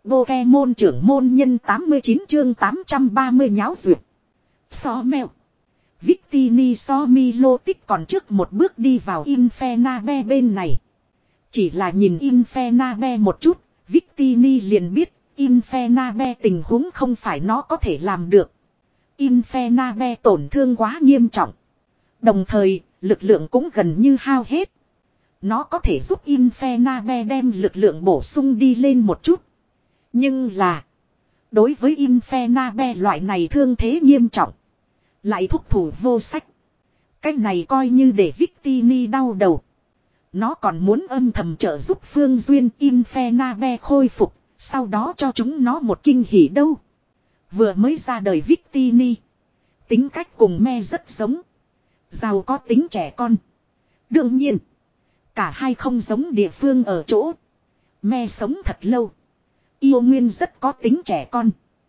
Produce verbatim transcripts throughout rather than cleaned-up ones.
Pokemon trưởng môn nhân tám mươi chín chương tám trăm ba mươi nháo duyệt. So mèo. Victini so Milotic còn trước một bước đi vào Infernabe bên này. Chỉ là nhìn Infernabe một chút, Victini liền biết Infernabe tình huống không phải nó có thể làm được. Infernabe tổn thương quá nghiêm trọng. Đồng thời, lực lượng cũng gần như hao hết. Nó có thể giúp Infernabe đem lực lượng bổ sung đi lên một chút. Nhưng là, đối với Infernabe loại này thương thế nghiêm trọng, lại thúc thủ vô sách. Cách này coi như để Victini đau đầu. Nó còn muốn âm thầm trợ giúp Phương Duyên Infernabe khôi phục, sau đó cho chúng nó một kinh hỉ đâu. Vừa mới ra đời Victini, tính cách cùng me rất giống. Giàu có tính trẻ con. Đương nhiên, cả hai không giống địa phương ở chỗ. Me sống thật lâu. Yêu Nguyên rất có tính trẻ con.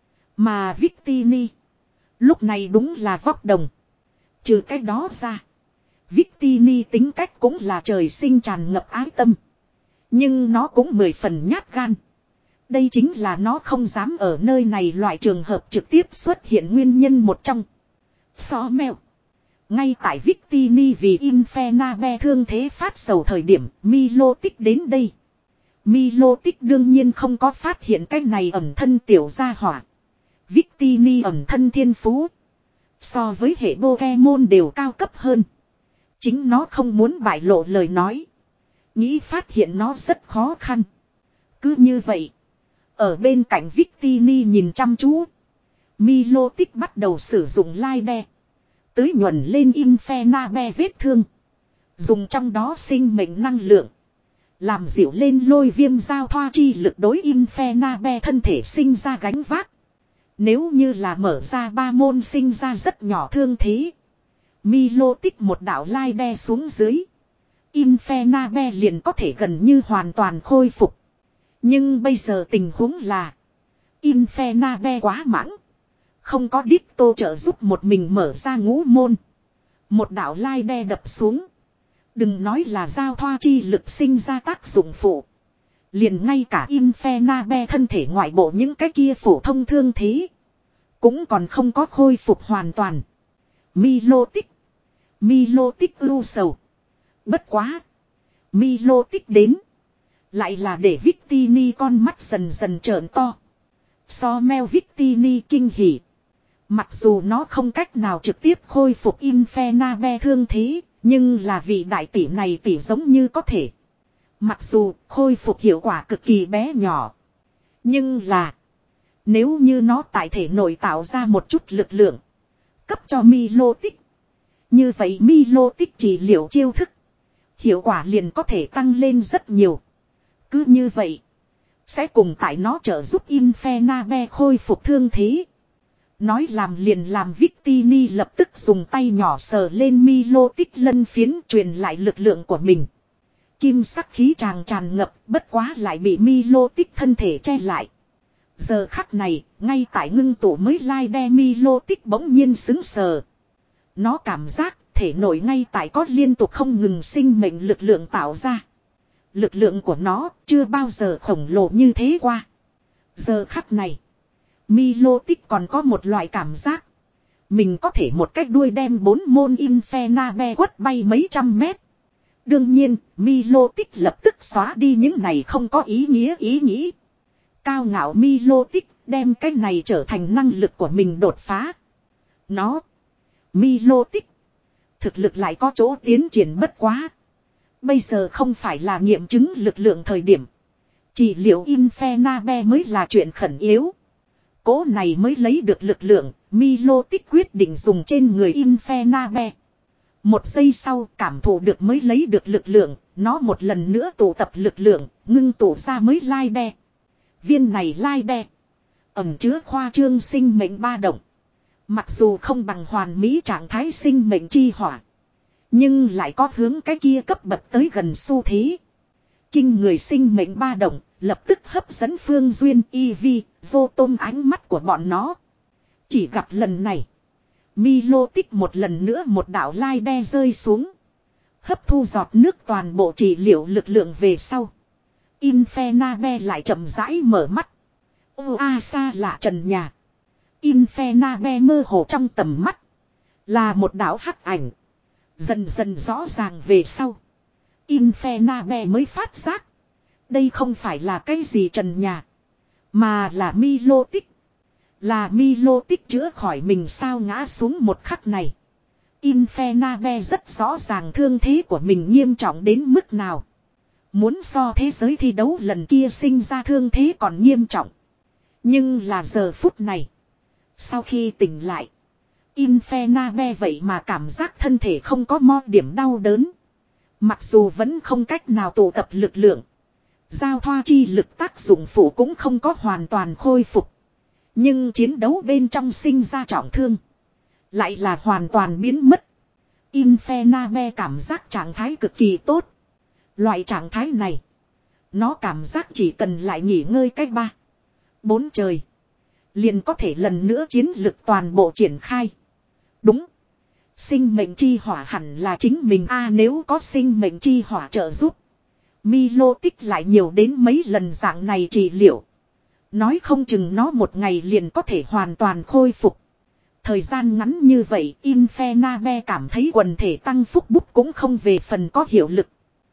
Mà Victini, lúc này đúng là vóc đồng. Trừ cái đó ra, Victini tính cách cũng là trời sinh tràn ngập ái tâm. Nhưng nó cũng mười phần nhát gan. Đây chính là nó không dám ở nơi này loại trường hợp trực tiếp xuất hiện nguyên nhân một trong. So mèo. Ngay tại Victini vì Infernabe thương thế phát sầu thời điểm, Milotic đến đây. Milotic đương nhiên không có phát hiện cái này ẩn thân tiểu gia hỏa. Victini ẩn thân thiên phú, so với hệ Pokemon đều cao cấp hơn. Chính nó không muốn bại lộ lời nói, nghĩ phát hiện nó rất khó khăn. Cứ như vậy, ở bên cạnh Victini nhìn chăm chú, Milotic bắt đầu sử dụng Laide tưới nhuần lên Infernabe vết thương. Dùng trong đó sinh mệnh năng lượng, làm dịu lên lôi viêm giao thoa chi lực đối Infernabe thân thể sinh ra gánh vác. Nếu như là mở ra ba môn sinh ra rất nhỏ thương thế, Milotic một đạo Laide xuống dưới, Infernabe liền có thể gần như hoàn toàn khôi phục. Nhưng bây giờ tình huống là Infernabe quá mãng, không có Ditto trợ giúp một mình mở ra ngũ môn. Một đạo Laide đập xuống, đừng nói là giao thoa chi lực sinh ra tác dụng phụ, liền ngay cả Infernabe thân thể ngoại bộ những cái kia phổ thông thương thế cũng còn không có khôi phục hoàn toàn. Milotic Milotic ưu sầu. Bất quá, Milotic đến, lại là để Victini con mắt dần dần trợn to. So meo Victini kinh hỉ. Mặc dù nó không cách nào trực tiếp khôi phục Infernabe thương thế, nhưng là vị đại tỷ này tỷ giống như có thể. Mặc dù khôi phục hiệu quả cực kỳ bé nhỏ, nhưng là nếu như nó tại thể nội tạo ra một chút lực lượng, cấp cho Milotic, như vậy Milotic trị liệu chiêu thức, hiệu quả liền có thể tăng lên rất nhiều. Cứ như vậy, sẽ cùng tại nó trợ giúp Infernabe khôi phục thương thế. Nói làm liền làm, Victini lập tức dùng tay nhỏ sờ lên Milotic lân phiến, truyền lại lực lượng của mình. Kim sắc khí tràng tràn ngập, bất quá lại bị Milotic thân thể che lại. Giờ khắc này, ngay tại ngưng tụ mới Laide, Milotic bỗng nhiên sững sờ. Nó cảm giác thể nội ngay tại có liên tục không ngừng sinh mệnh lực lượng tạo ra. Lực lượng của nó chưa bao giờ khổng lồ như thế qua. Giờ khắc này, Milotic còn có một loại cảm giác, mình có thể một cách đuôi đem bốn môn Infernabe quất bay mấy trăm mét. Đương nhiên, Milotic lập tức xóa đi những này không có ý nghĩa ý nghĩ. Cao ngạo Milotic đem cái này trở thành năng lực của mình đột phá. Nó, Milotic, thực lực lại có chỗ tiến triển, bất quá bây giờ không phải là nghiệm chứng lực lượng thời điểm. Chỉ liệu Infernabe mới là chuyện khẩn yếu. Cố này mới lấy được lực lượng, Milotic quyết định dùng trên người Infernabe. Một giây sau, cảm thụ được mới lấy được lực lượng, nó một lần nữa tụ tập lực lượng, ngưng tụ ra mới Laide. Viên này Laide ẩn chứa khoa trương sinh mệnh ba động. Mặc dù không bằng hoàn mỹ trạng thái sinh mệnh chi hỏa, nhưng lại có hướng cái kia cấp bậc tới gần xu thế. Kinh người sinh mệnh ba động, lập tức hấp dẫn Phương Duyên, Eevee, vô tôm ánh mắt của bọn nó. Chỉ gặp lần này, Milotic một lần nữa một đạo Laide rơi xuống. Hấp thu giọt nước toàn bộ trị liệu lực lượng về sau, Infernabe lại chậm rãi mở mắt. Ô a xa lạ trần nhà. Infernabe mơ hồ trong tầm mắt. Là một đảo hắc ảnh. Dần dần rõ ràng về sau. Infernabe mới phát giác. Đây không phải là cái gì trần nhà. Mà là Milotic. Là Milotic chữa khỏi mình sao ngã xuống một khắc này. Infernabe rất rõ ràng thương thế của mình nghiêm trọng đến mức nào. Muốn so thế giới thi đấu lần kia sinh ra thương thế còn nghiêm trọng. Nhưng là giờ phút này. Sau khi tỉnh lại. Infernabe vậy mà cảm giác thân thể không có mo điểm đau đớn. Mặc dù vẫn không cách nào tụ tập lực lượng. Giao thoa chi lực tác dụng phụ cũng không có hoàn toàn khôi phục. Nhưng chiến đấu bên trong sinh ra trọng thương. Lại là hoàn toàn biến mất. Infernabe cảm giác trạng thái cực kỳ tốt. Loại trạng thái này. Nó cảm giác chỉ cần lại nghỉ ngơi cách ba. Bốn trời. Liền có thể lần nữa chiến lực toàn bộ triển khai. Đúng. Sinh mệnh chi hỏa hẳn là chính mình a nếu có sinh mệnh chi hỏa trợ giúp. Milotic lại nhiều đến mấy lần dạng này trị liệu. Nói không chừng nó một ngày liền có thể hoàn toàn khôi phục. Thời gian ngắn như vậy Infernabe cảm thấy quần thể tăng phúc bút cũng không về phần có hiệu lực.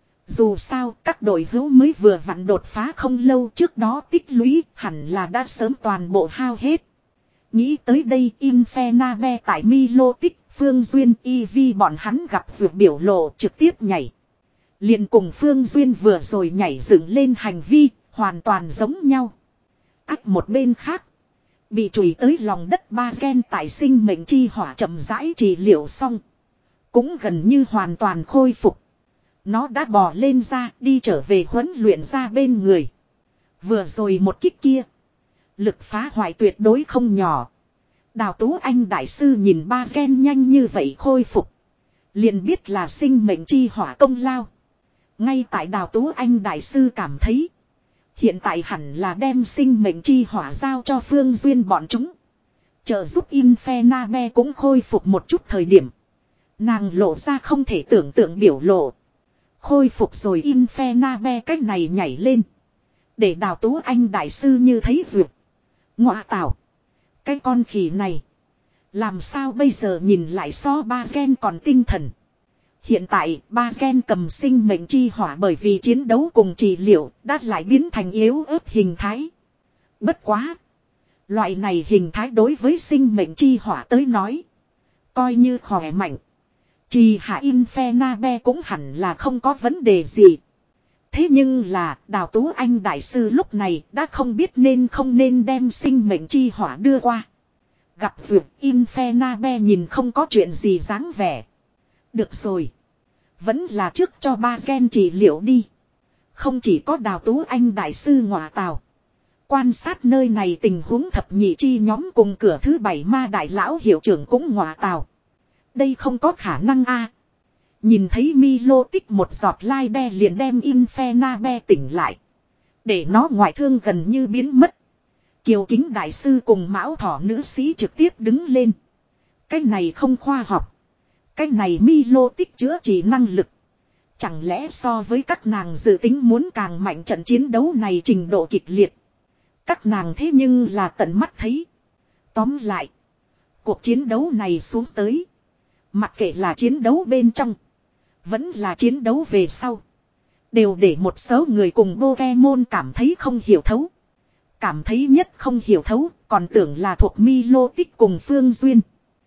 Dù sao các đội hữu mới vừa vặn đột phá không lâu trước đó tích lũy hẳn là đã sớm toàn bộ hao hết. Nghĩ tới đây Infernabe tại Milotic, Phương Duyên, Eevee bọn hắn gặp vượt biểu lộ trực tiếp nhảy. Liền cùng Phương Duyên vừa rồi nhảy dựng lên hành vi hoàn toàn giống nhau. Ách một bên khác. Bị chùi tới lòng đất ba gen tại sinh mệnh chi hỏa chậm rãi trị liệu xong. Cũng gần như hoàn toàn khôi phục. Nó đã bò lên ra đi trở về huấn luyện ra bên người. Vừa rồi một kích kia. Lực phá hoại tuyệt đối không nhỏ. Đào Tú Anh đại sư nhìn ba gen nhanh như vậy khôi phục. Liền biết là sinh mệnh chi hỏa công lao. Ngay tại Đào Tú Anh đại sư cảm thấy. Hiện tại hẳn là đem sinh mệnh chi hỏa giao cho Phương Duyên bọn chúng. Trợ giúp Infernabe cũng khôi phục một chút thời điểm. Nàng lộ ra không thể tưởng tượng biểu lộ. Khôi phục rồi Infernabe cách này nhảy lên. Để Đào Tú Anh đại sư như thấy vượt. Ngọa tảo. Cái con khỉ này. Làm sao bây giờ nhìn lại so ba gen còn tinh thần. Hiện tại ba gen cầm sinh mệnh chi hỏa bởi vì chiến đấu cùng trị liệu đã lại biến thành yếu ớt hình thái. Bất quá. Loại này hình thái đối với sinh mệnh chi hỏa tới nói. Coi như khỏe mạnh. Chỉ hạ Infernabe cũng hẳn là không có vấn đề gì. Thế nhưng là Đào Tú Anh đại sư lúc này đã không biết nên không nên đem sinh mệnh chi hỏa đưa qua. Gặp vượt Infernabe nhìn không có chuyện gì dáng vẻ. Được rồi. Vẫn là trước cho ba gen trị liệu đi. Không chỉ có Đào Tú Anh đại sư ngọa tào. Quan sát nơi này tình huống thập nhị chi nhóm cùng cửa thứ bảy ma đại lão hiệu trưởng cũng ngọa tào. Đây không có khả năng a. Nhìn thấy Milotic một giọt lai đe liền đem Infernabe tỉnh lại. Để nó ngoại thương gần như biến mất. Kiều Kính đại sư cùng Mão Thỏ nữ sĩ trực tiếp đứng lên. Cái này không khoa học. Cái này Milotic chữa trị năng lực. Chẳng lẽ so với các nàng dự tính muốn càng mạnh trận chiến đấu này trình độ kịch liệt. Các nàng thế nhưng là tận mắt thấy. Tóm lại. Cuộc chiến đấu này xuống tới. Mặc kệ là chiến đấu bên trong. Vẫn là chiến đấu về sau. Đều để một số người cùng Pokemon cảm thấy không hiểu thấu. Cảm thấy nhất không hiểu thấu. Còn tưởng là thuộc Milotic cùng Phương Duyên.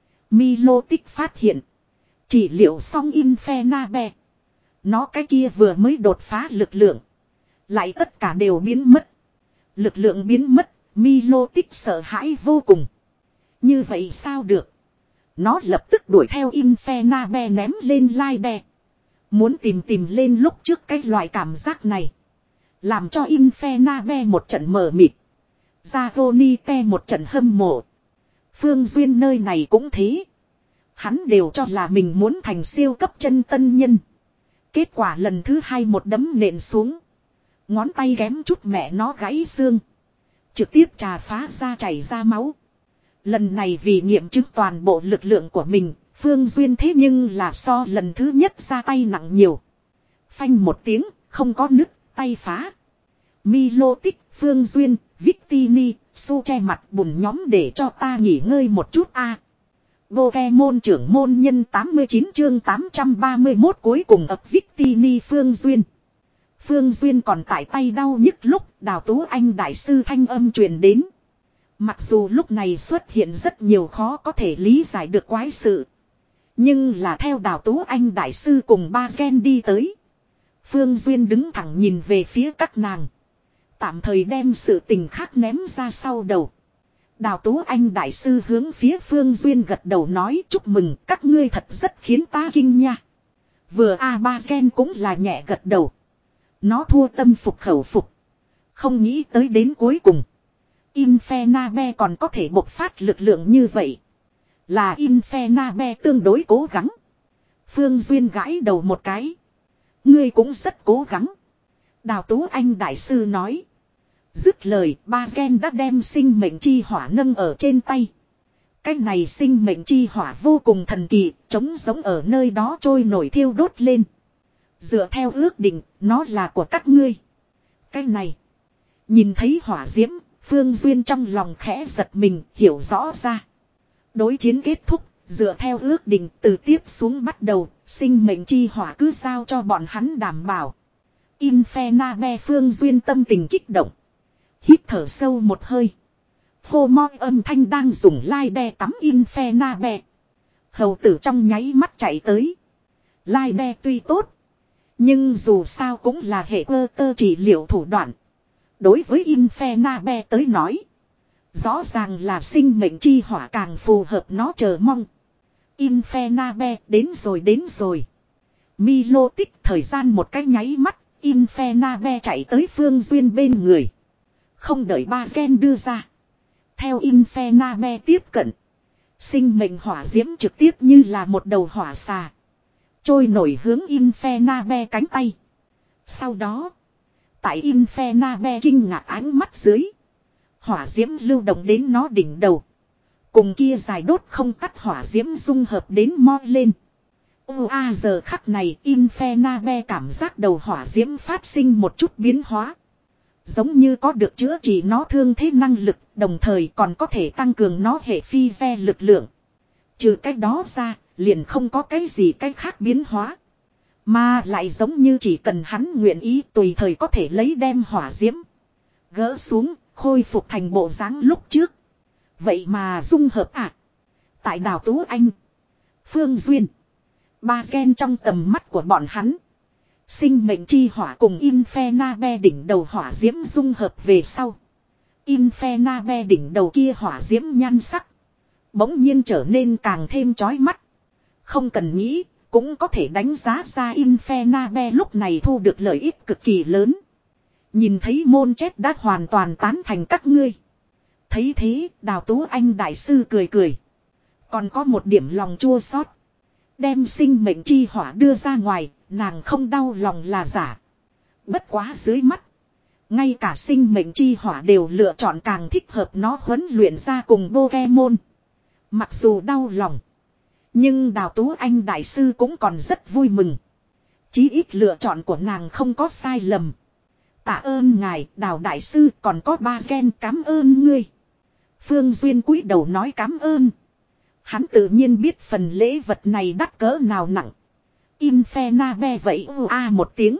Milotic phát hiện. Chỉ liệu xong Infernabe. Nó cái kia vừa mới đột phá lực lượng. Lại tất cả đều biến mất. Lực lượng biến mất. Milotic sợ hãi vô cùng. Như vậy sao được. Nó lập tức đuổi theo Infernabe ném lên lai đe. Muốn tìm tìm lên lúc trước cái loại cảm giác này. Làm cho Infernabe một trận mờ mịt. Zagonite một trận hâm mộ. Phương Duyên nơi này cũng thế. Hắn đều cho là mình muốn thành siêu cấp chân tân nhân. Kết quả lần thứ hai một đấm nện xuống. Ngón tay kém chút mẹ nó gãy xương. Trực tiếp trà phá ra chảy ra máu. Lần này vì nghiệm chứng toàn bộ lực lượng của mình. Phương Duyên thế nhưng là so lần thứ nhất ra tay nặng nhiều. Phanh một tiếng, không có nứt, tay phá. Milotic, Phương Duyên, Victini, Su che mặt bùn nhóm để cho ta nghỉ ngơi một chút a. À, Pokemon trưởng môn nhân tám mươi chín chương tám trăm ba mươi mốt cuối cùng ập Victini Phương Duyên. Phương Duyên còn tại tay đau nhức lúc Đào Tú Anh đại sư thanh âm truyền đến. Mặc dù lúc này xuất hiện rất nhiều khó có thể lý giải được quái sự. Nhưng là theo Đào Tú Anh đại sư cùng ba Gen đi tới. Phương Duyên đứng thẳng nhìn về phía các nàng. Tạm thời đem sự tình khác ném ra sau đầu. Đào Tú Anh đại sư hướng phía Phương Duyên gật đầu nói chúc mừng các ngươi thật rất khiến ta kinh nha. Vừa A ba Gen cũng là nhẹ gật đầu. Nó thua tâm phục khẩu phục. Không nghĩ tới đến cuối cùng. Infernabe còn có thể bộc phát lực lượng như vậy. Là Infernabe tương đối cố gắng. Phương Duyên gãi đầu một cái. Ngươi cũng rất cố gắng. Đào Tú Anh đại sư nói. Dứt lời ba Gen đã đem sinh mệnh chi hỏa nâng ở trên tay. Cái này sinh mệnh chi hỏa vô cùng thần kỳ. Trống giống ở nơi đó trôi nổi thiêu đốt lên. Dựa theo ước định nó là của các ngươi. Cái này. Nhìn thấy hỏa diễm. Phương Duyên trong lòng khẽ giật mình hiểu rõ ra. Đối chiến kết thúc. Dựa theo ước định từ tiếp xuống bắt đầu. Sinh mệnh chi hỏa cứ giao cho bọn hắn đảm bảo. Infernabe Phương Duyên tâm tình kích động. Hít thở sâu một hơi. Hô mo âm thanh đang dùng lai đe tắm Infernabe. Hầu tử trong nháy mắt chạy tới. Lai đe tuy tốt. Nhưng dù sao cũng là hệ cơ tơ trị liệu thủ đoạn. Đối với Infernabe tới nói. Rõ ràng là sinh mệnh chi hỏa càng phù hợp nó chờ mong. Infernabe đến rồi đến rồi. Milo tích thời gian một cái nháy mắt. Infernabe chạy tới Phương Duyên bên người. Không đợi ba Gen đưa ra. Theo Infernabe tiếp cận. Sinh mệnh hỏa diễm trực tiếp như là một đầu hỏa xà. Trôi nổi hướng Infernabe cánh tay. Sau đó. Tại Infernabe kinh ngạc ánh mắt dưới. Hỏa diễm lưu động đến nó đỉnh đầu. Cùng kia dài đốt không tắt hỏa diễm dung hợp đến mo lên. Ồ a giờ khắc này Infernabe cảm giác đầu hỏa diễm phát sinh một chút biến hóa. Giống như có được chữa trị nó thương thế năng lực, đồng thời còn có thể tăng cường nó hệ phi re lực lượng. Trừ cái đó ra, liền không có cái gì cái khác biến hóa. Mà lại giống như chỉ cần hắn nguyện ý tùy thời có thể lấy đem hỏa diễm. Gỡ xuống, khôi phục thành bộ dáng lúc trước. Vậy mà dung hợp ạ. À? Tại Đào Tú Anh, Phương Duyên, ba Gen trong tầm mắt của bọn hắn. Sinh mệnh chi hỏa cùng Infernabe đỉnh đầu hỏa diễm dung hợp về sau. Infernabe đỉnh đầu kia hỏa diễm nhan sắc. Bỗng nhiên trở nên càng thêm chói mắt. Không cần nghĩ, cũng có thể đánh giá ra Infernabe lúc này thu được lợi ích cực kỳ lớn. Nhìn thấy môn chết đã hoàn toàn tán thành các ngươi. Thấy thế, Đào Tú Anh đại sư cười cười. Còn có một điểm lòng chua xót. Đem sinh mệnh chi hỏa đưa ra ngoài, nàng không đau lòng là giả. Bất quá dưới mắt. Ngay cả sinh mệnh chi hỏa đều lựa chọn càng thích hợp nó huấn luyện ra cùng Pokemon. Mặc dù đau lòng. Nhưng Đào Tú Anh đại sư cũng còn rất vui mừng. Chí ít lựa chọn của nàng không có sai lầm. Tạ ơn ngài Đào đại sư còn có ba Gen cảm ơn ngươi. Phương Duyên cúi đầu nói cảm ơn. Hắn tự nhiên biết phần lễ vật này đắt cỡ nào nặng. Infernabe vậy u a một tiếng.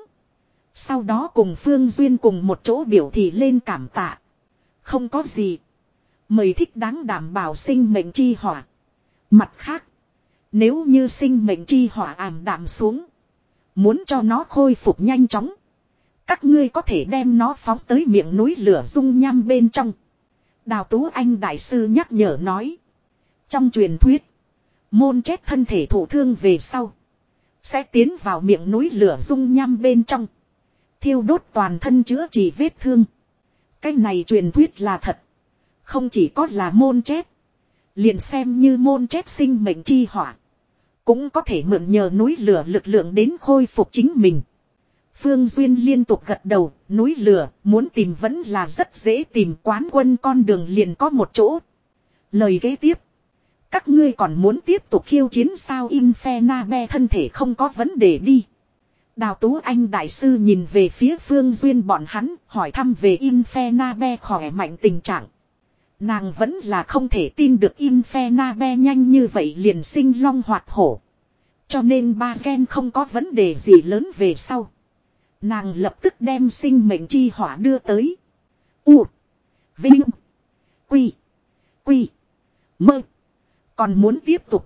Sau đó cùng Phương Duyên cùng một chỗ biểu thị lên cảm tạ. Không có gì. Mời thích đáng đảm bảo sinh mệnh chi hỏa. Mặt khác. Nếu như sinh mệnh chi hỏa ảm đạm xuống. Muốn cho nó khôi phục nhanh chóng. Các ngươi có thể đem nó phóng tới miệng núi lửa dung nham bên trong. Đào Tú Anh đại sư nhắc nhở nói. Trong truyền thuyết. Môn chết thân thể thụ thương về sau. Sẽ tiến vào miệng núi lửa dung nham bên trong. Thiêu đốt toàn thân chữa trị vết thương. Cái này truyền thuyết là thật. Không chỉ có là môn chết. Liền xem như môn chết sinh mệnh chi hỏa. Cũng có thể mượn nhờ núi lửa lực lượng đến khôi phục chính mình. Phương Duyên liên tục gật đầu. Núi lửa muốn tìm vẫn là rất dễ tìm, quán quân con đường liền có một chỗ. Lời kế tiếp. Các ngươi còn muốn tiếp tục khiêu chiến sao? Infernabe thân thể không có vấn đề đi. Đào Tú Anh đại sư nhìn về phía Phương Duyên bọn hắn, hỏi thăm về Infenabe khỏe mạnh tình trạng. Nàng vẫn là không thể tin được Infenabe nhanh như vậy liền sinh long hoạt hổ. Cho nên ba gen không có vấn đề gì lớn về sau. Nàng lập tức đem sinh mệnh chi hỏa đưa tới. U. Vinh. Quy. Quy. Mơ. Còn muốn tiếp tục.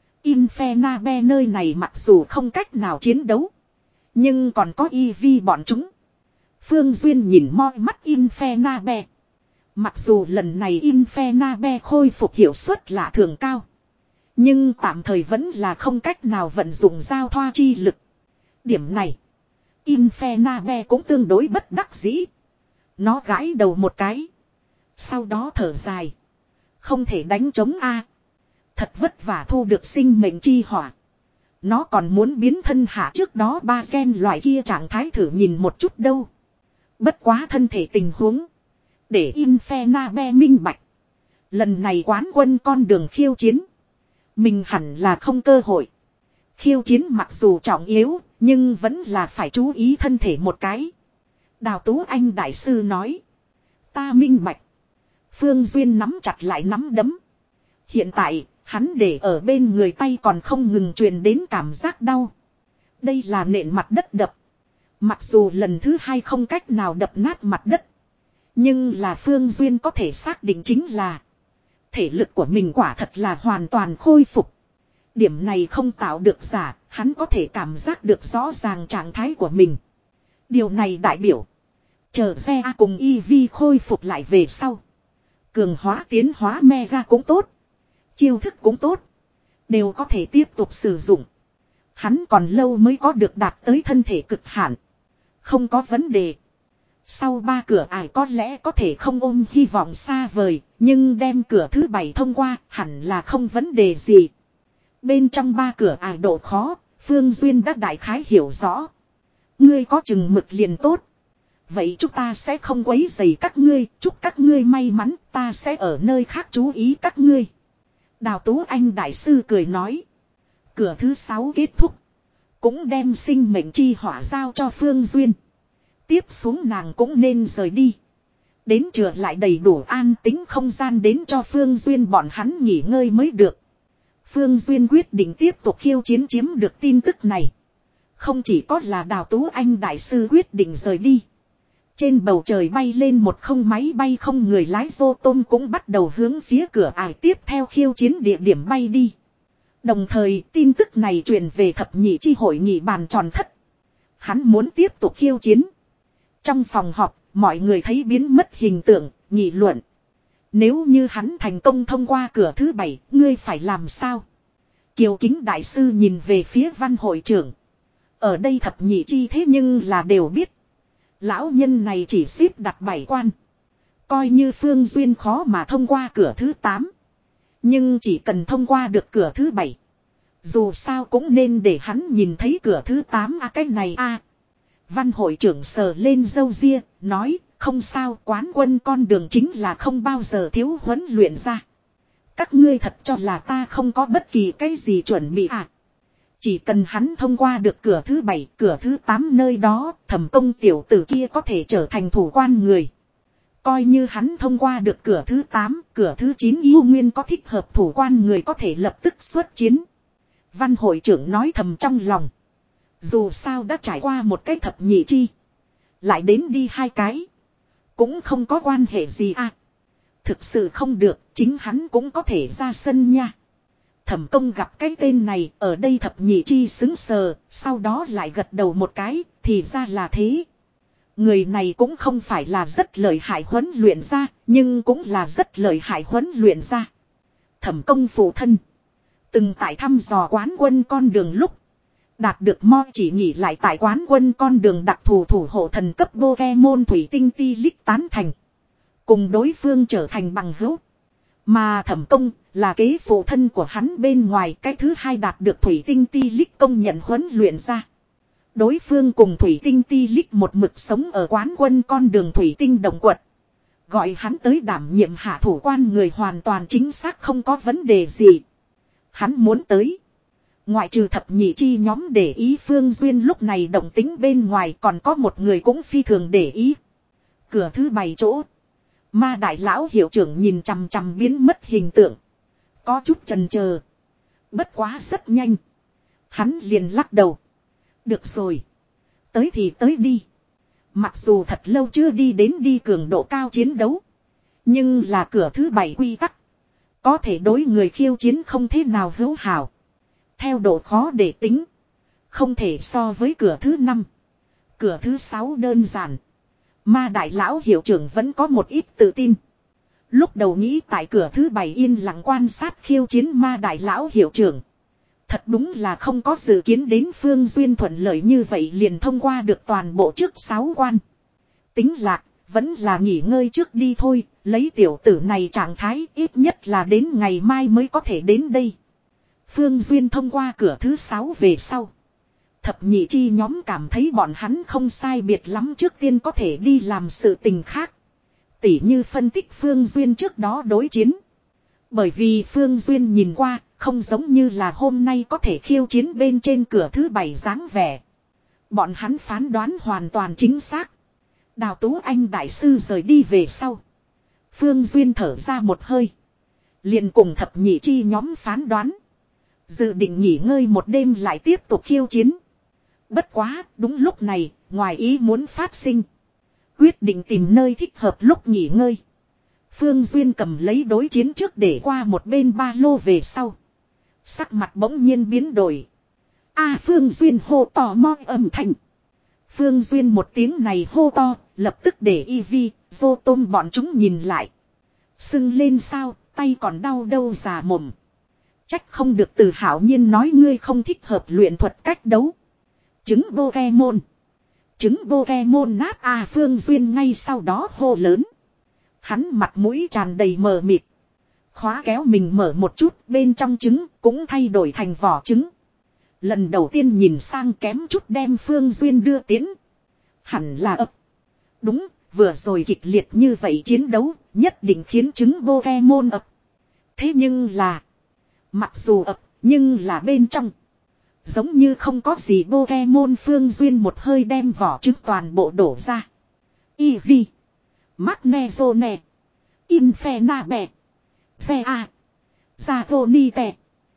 Infenabe nơi này mặc dù không cách nào chiến đấu. Nhưng còn có y vi bọn chúng. Phương Duyên nhìn moi mắt Infenabe. Mặc dù lần này Infenabe khôi phục hiệu suất lạ thường cao. Nhưng tạm thời vẫn là không cách nào vận dụng giao thoa chi lực. Điểm này. Infenabe cũng tương đối bất đắc dĩ. Nó gãi đầu một cái. Sau đó thở dài. Không thể đánh chống A. Thật vất vả thu được sinh mệnh chi hỏa. Nó còn muốn biến thân hạ trước đó ba gen loại kia trạng thái thử nhìn một chút đâu. Bất quá thân thể tình huống. Để Infenabe minh bạch. Lần này quán quân con đường khiêu chiến. Mình hẳn là không cơ hội. Khiêu chiến mặc dù trọng yếu. Nhưng vẫn là phải chú ý thân thể một cái. Đào Tú Anh đại sư nói. Ta minh bạch. Phương Duyên nắm chặt lại nắm đấm. Hiện tại, hắn để ở bên người tay còn không ngừng truyền đến cảm giác đau. Đây là nện mặt đất đập. Mặc dù lần thứ hai không cách nào đập nát mặt đất. Nhưng là Phương Duyên có thể xác định chính là. Thể lực của mình quả thật là hoàn toàn khôi phục. Điểm này không tạo được giả, hắn có thể cảm giác được rõ ràng trạng thái của mình. Điều này đại biểu. Chờ xe A cùng i vê khôi phục lại về sau. Cường hóa tiến hóa mega cũng tốt. Chiêu thức cũng tốt. Đều có thể tiếp tục sử dụng. Hắn còn lâu mới có được đạt tới thân thể cực hạn. Không có vấn đề. Sau ba cửa ải có lẽ có thể không ôm hy vọng xa vời. Nhưng đem cửa thứ bảy thông qua hẳn là không vấn đề gì. Bên trong ba cửa ải độ khó. Phương Duyên đã đại khái hiểu rõ. Ngươi có chừng mực liền tốt. Vậy chúng ta sẽ không quấy rầy các ngươi. Chúc các ngươi may mắn. Ta sẽ ở nơi khác chú ý các ngươi. Đào Tú Anh đại sư cười nói. Cửa thứ sáu kết thúc. Cũng đem sinh mệnh chi hỏa giao cho Phương Duyên. Tiếp xuống nàng cũng nên rời đi. Đến trưa lại đầy đủ an tính không gian đến cho Phương Duyên bọn hắn nghỉ ngơi mới được. Phương Duyên quyết định tiếp tục khiêu chiến chiếm được tin tức này. Không chỉ có là Đào Tú Anh đại sư quyết định rời đi. Trên bầu trời bay lên một không máy bay không người lái Dô Tôm cũng bắt đầu hướng phía cửa ải tiếp theo khiêu chiến địa điểm bay đi. Đồng thời tin tức này truyền về thập nhị chi hội nghị bàn tròn thất. Hắn muốn tiếp tục khiêu chiến. Trong phòng họp, mọi người thấy biến mất hình tượng, nghị luận. Nếu như hắn thành công thông qua cửa thứ bảy, ngươi phải làm sao? Kiều Kính đại sư nhìn về phía văn hội trưởng. Ở đây thập nhị chi thế nhưng là đều biết. Lão nhân này chỉ xếp đặt bảy quan. Coi như Phương Duyên khó mà thông qua cửa thứ tám. Nhưng chỉ cần thông qua được cửa thứ bảy. Dù sao cũng nên để hắn nhìn thấy cửa thứ tám a à, cái này a. À. Văn hội trưởng sờ lên râu ria, nói, không sao, quán quân con đường chính là không bao giờ thiếu huấn luyện ra. Các ngươi thật cho là ta không có bất kỳ cái gì chuẩn bị à. Chỉ cần hắn thông qua được cửa thứ bảy, cửa thứ tám nơi đó, Thẩm Công tiểu tử kia có thể trở thành thủ quan người. Coi như hắn thông qua được cửa thứ tám, cửa thứ chín yêu nguyên có thích hợp thủ quan người có thể lập tức xuất chiến. Văn hội trưởng nói thầm trong lòng. Dù sao đã trải qua một cái thập nhị chi. Lại đến đi hai cái. Cũng không có quan hệ gì à. Thực sự không được, chính hắn cũng có thể ra sân nha. Thẩm Công gặp cái tên này ở đây thập nhị chi xứng sờ, sau đó lại gật đầu một cái, thì ra là thế. Người này cũng không phải là rất lợi hại huấn luyện ra, nhưng cũng là rất lợi hại huấn luyện ra. Thẩm Công phụ thân. Từng tại thăm dò quán quân con đường lúc. Đạt được mo chỉ nghỉ lại tại quán quân con đường đặc thù thủ hộ thần cấp Pokemon Thủy Tinh Ti Lích tán thành. Cùng đối phương trở thành bằng hữu. Mà Thẩm Công là kế phụ thân của hắn bên ngoài cái thứ hai đạt được Thủy Tinh Ti Lích công nhận huấn luyện ra. Đối phương cùng Thủy Tinh Ti Lích một mực sống ở quán quân con đường Thủy Tinh Động Quật. Gọi hắn tới đảm nhiệm hạ thủ quan người hoàn toàn chính xác không có vấn đề gì. Hắn muốn tới. Ngoại trừ thập nhị chi nhóm để ý Phương Duyên lúc này động tính bên ngoài còn có một người cũng phi thường để ý. Cửa thứ bảy chỗ. Ma đại lão hiệu trưởng nhìn chằm chằm biến mất hình tượng. Có chút chần chờ. Bất quá rất nhanh. Hắn liền lắc đầu. Được rồi. Tới thì tới đi. Mặc dù thật lâu chưa đi đến đi cường độ cao chiến đấu. Nhưng là cửa thứ bảy quy tắc. Có thể đối người khiêu chiến không thế nào hữu hảo. Theo độ khó để tính. Không thể so với cửa thứ năm. Cửa thứ sáu đơn giản. Ma đại lão hiệu trưởng vẫn có một ít tự tin. Lúc đầu nghĩ tại cửa thứ bảy yên lặng quan sát khiêu chiến ma đại lão hiệu trưởng. Thật đúng là không có dự kiến đến Phương Duyên thuận lợi như vậy liền thông qua được toàn bộ trước sáu quan. Tính lạc, vẫn là nghỉ ngơi trước đi thôi, lấy tiểu tử này trạng thái ít nhất là đến ngày mai mới có thể đến đây. Phương Duyên thông qua cửa thứ sáu về sau. Thập nhị chi nhóm cảm thấy bọn hắn không sai biệt lắm trước tiên có thể đi làm sự tình khác. Tỉ như phân tích Phương Duyên trước đó đối chiến. Bởi vì Phương Duyên nhìn qua, không giống như là hôm nay có thể khiêu chiến bên trên cửa thứ bảy dáng vẻ. Bọn hắn phán đoán hoàn toàn chính xác. Đào Tú Anh đại sư rời đi về sau. Phương Duyên thở ra một hơi. Liền cùng thập nhị chi nhóm phán đoán. Dự định nghỉ ngơi một đêm lại tiếp tục khiêu chiến. Bất quá, đúng lúc này, ngoài ý muốn phát sinh. Quyết định tìm nơi thích hợp lúc nghỉ ngơi. Phương Duyên cầm lấy đối chiến trước để qua một bên ba lô về sau. Sắc mặt bỗng nhiên biến đổi. A Phương Duyên hô to mo âm thanh. Phương Duyên một tiếng này hô to, lập tức để y vi, vô tôm bọn chúng nhìn lại. Sưng lên sao, tay còn đau đâu già mồm. Trách không được từ hảo nhiên nói ngươi không thích hợp luyện thuật cách đấu. Trứng Pokemon. Trứng Pokemon nát A Phương Duyên ngay sau đó hô lớn. Hắn mặt mũi tràn đầy mờ mịt. Khóa kéo mình mở một chút bên trong trứng cũng thay đổi thành vỏ trứng. Lần đầu tiên nhìn sang kém chút đem Phương Duyên đưa tiến. Hẳn là ập. Đúng, vừa rồi kịch liệt như vậy chiến đấu nhất định khiến trứng Pokemon ập. Thế nhưng là. Mặc dù ập nhưng là bên trong. Giống như không có gì Pokemon. Phương Duyên một hơi đem vỏ trứng toàn bộ đổ ra. Eevee. Magnezone. Infernape. Zea. Zagonite.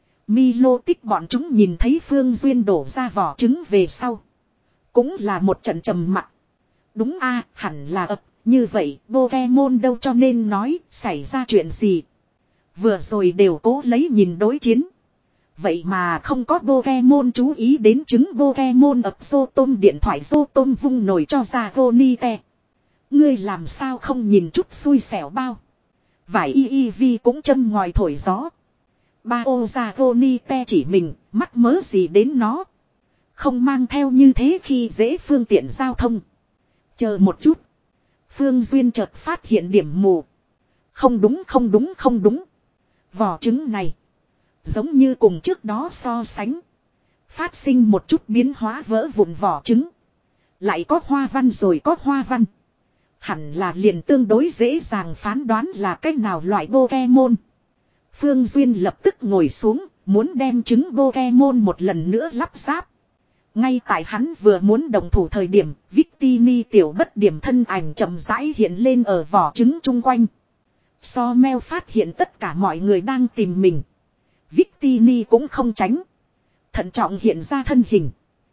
Milotic bọn chúng nhìn thấy Phương Duyên đổ ra vỏ trứng về sau. Cũng là một trận trầm mặc. Đúng a, hẳn là ập, như vậy Pokemon đâu cho nên nói xảy ra chuyện gì. Vừa rồi đều cố lấy nhìn đối chiến. Vậy mà không có Pokemon chú ý đến trứng Pokemon ập Rotom điện thoại Rotom vung nổi cho Zagonite. Ngươi làm sao không nhìn chút xui xẻo bao. Vải y y vi cũng châm ngòi thổi gió. Ba ô Zagonite chỉ mình, mắc mớ gì đến nó. Không mang theo như thế khi dễ phương tiện giao thông. Chờ một chút. Phương Duyên chợt phát hiện điểm mù. Không đúng không đúng không đúng. Vỏ trứng này. Giống như cùng trước đó so sánh. Phát sinh một chút biến hóa vỡ vụn vỏ trứng. Lại có hoa văn rồi có hoa văn. Hẳn là liền tương đối dễ dàng phán đoán là cách nào loại Pokemon. Phương Duyên lập tức ngồi xuống, muốn đem trứng Pokemon một lần nữa lắp ráp. Ngay tại hắn vừa muốn đồng thủ thời điểm, Victini tiểu bất điểm thân ảnh chậm rãi hiện lên ở vỏ trứng chung quanh. So Mel phát hiện tất cả mọi người đang tìm mình. Victini cũng không tránh. Thận trọng hiện ra thân hình.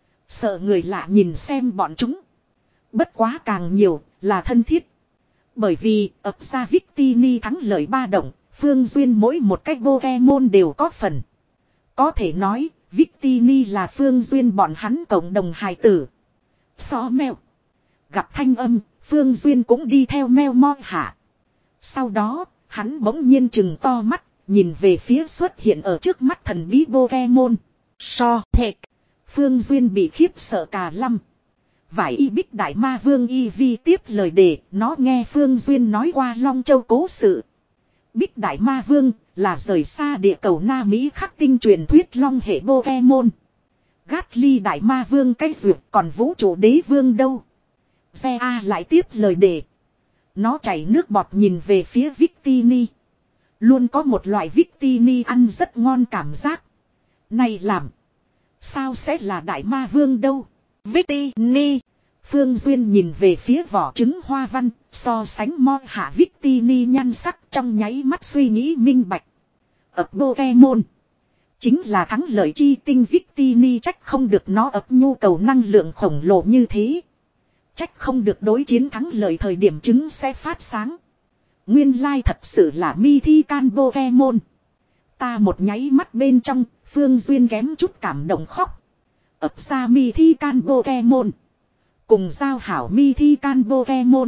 Sợ người lạ nhìn xem bọn chúng. Bất quá càng nhiều là thân thiết. Bởi vì ập ra Victini thắng lợi ba động, Phương Duyên mỗi một cách Pokemon đều có phần. Có thể nói, Victini là Phương Duyên bọn hắn cộng đồng hài tử. So Mel. Gặp thanh âm, Phương Duyên cũng đi theo Mel mo hạ. Sau đó, hắn bỗng nhiên trừng to mắt, nhìn về phía xuất hiện ở trước mắt thần bí Pokemon. So Thệch. Phương Duyên bị khiếp sợ cả lăm. Vải y bích đại ma vương y vi tiếp lời đề, nó nghe Phương Duyên nói qua Long Châu cố sự. Bích đại ma vương là rời xa địa cầu Na Mỹ khắc tinh truyền thuyết long hệ Pokemon. Gatly đại ma vương cái duyệt còn vũ trụ đế vương đâu. Xe A lại tiếp lời đề. Nó chảy nước bọt nhìn về phía Victini. Luôn có một loại Victini ăn rất ngon cảm giác. Này làm. Sao sẽ là đại ma vương đâu? Victini. Phương Duyên nhìn về phía vỏ trứng hoa văn, so sánh mo hạ Victini nhan sắc trong nháy mắt suy nghĩ minh bạch. Ập Pokemon. Chính là thắng lợi chi tinh Victini, trách không được nó ập nhu cầu năng lượng khổng lồ như thế. Trách không được đối chiến thắng lợi thời điểm trứng sẽ phát sáng. Nguyên lai thật sự là Mythical Pokemon. Ta một nháy mắt bên trong, Phương Duyên kém chút cảm động khóc. Ập ra Mythical Pokemon. Cùng giao hảo Mythical Pokemon.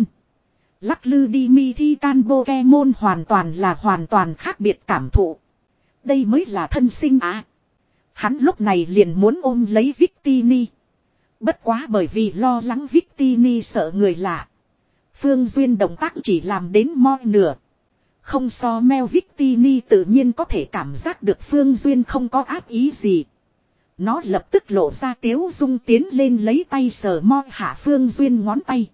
Lắc lư đi Mythical Pokemon hoàn toàn là hoàn toàn khác biệt cảm thụ. Đây mới là thân sinh à. Hắn lúc này liền muốn ôm lấy Victini. Bất quá bởi vì lo lắng Victini sợ người lạ. Phương Duyên động tác chỉ làm đến mo nửa. Không so meo Victini tự nhiên có thể cảm giác được Phương Duyên không có ác ý gì. Nó lập tức lộ ra tiếu dung tiến lên lấy tay sờ mo hạ Phương Duyên ngón tay.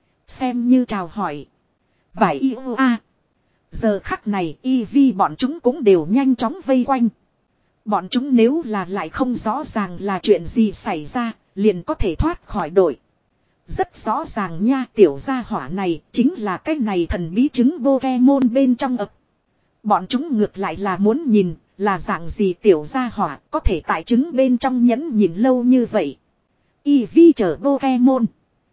Xem như chào hỏi. Vải yêu a. Giờ khắc này y vi bọn chúng cũng đều nhanh chóng vây quanh. Bọn chúng nếu là lại không rõ ràng là chuyện gì xảy ra, liền có thể thoát khỏi đội. Rất rõ ràng nha, tiểu gia hỏa này chính là cái này thần bí trứng Pokemon bên trong ập. Bọn chúng ngược lại là muốn nhìn là dạng gì tiểu gia hỏa có thể tại trứng bên trong nhẫn nhìn lâu như vậy. Eevee chờ Pokemon.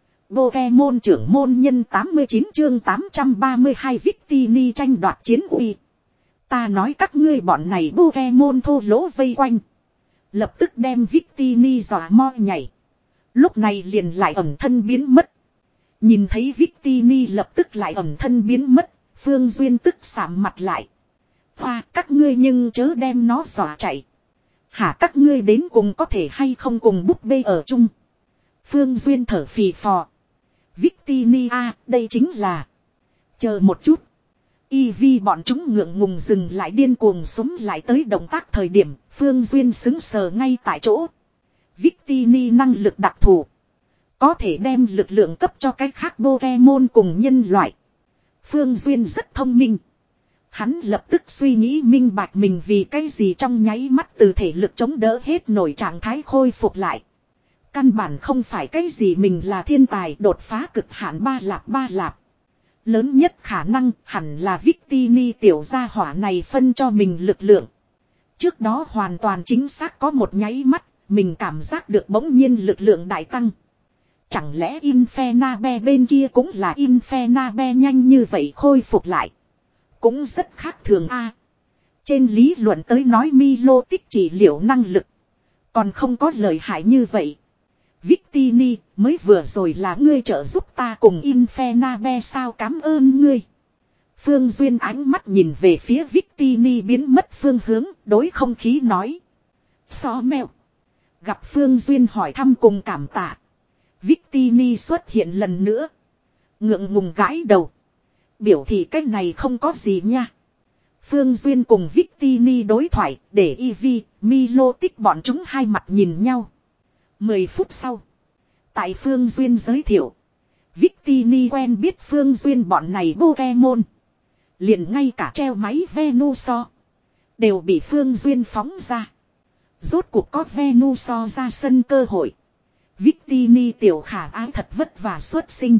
Pokemon trưởng môn nhân tám mươi chín chương tám trăm ba mươi hai Victini tranh đoạt chiến uy. Ta nói các ngươi bọn này Pokemon thô lỗ vây quanh. Lập tức đem Victini dọa mo nhảy. Lúc này liền lại ẩn thân biến mất. Nhìn thấy Victini lập tức lại ẩn thân biến mất, Phương Duyên tức sạm mặt lại. Hoa, các ngươi nhưng chớ đem nó dọa chạy. Hả, các ngươi đến cùng có thể hay không cùng búp bê ở chung. Phương Duyên thở phì phò. Victini a, đây chính là. Chờ một chút. Eevee bọn chúng ngượng ngùng dừng lại điên cuồng súng lại tới động tác thời điểm, Phương Duyên xứng sờ ngay tại chỗ. Victini năng lực đặc thù. Có thể đem lực lượng cấp cho cái khác Pokemon cùng nhân loại. Phương Duyên rất thông minh. Hắn lập tức suy nghĩ minh bạch mình vì cái gì trong nháy mắt từ thể lực chống đỡ hết nổi trạng thái khôi phục lại. Căn bản không phải cái gì mình là thiên tài đột phá cực hạn ba lạp ba lạp. Lớn nhất khả năng hẳn là Victini tiểu gia hỏa này phân cho mình lực lượng. Trước đó hoàn toàn chính xác có một nháy mắt, mình cảm giác được bỗng nhiên lực lượng đại tăng. Chẳng lẽ Infernape bên kia cũng là Infernape nhanh như vậy khôi phục lại. Cũng rất khác thường a. Trên lý luận tới nói Milo tích chỉ liệu năng lực. Còn không có lợi hại như vậy. Victini, mới vừa rồi là ngươi trợ giúp ta cùng Infernape sao, cảm ơn ngươi. Phương Duyên ánh mắt nhìn về phía Victini biến mất phương hướng, đối không khí nói. So mèo. Gặp Phương Duyên hỏi thăm cùng cảm tạ. Victini xuất hiện lần nữa. Ngượng ngùng gãi đầu. Biểu thị cách này không có gì nha. Phương Duyên cùng Victini đối thoại để Eevee, Milo tích bọn chúng hai mặt nhìn nhau. Mười phút sau. Tại Phương Duyên giới thiệu. Victini quen biết Phương Duyên bọn này Pokemon. Liền ngay cả treo máy Venusaur. Đều bị Phương Duyên phóng ra. Rốt cuộc có Venusaur ra sân cơ hội. Victini tiểu khả ái thật vất vả xuất sinh.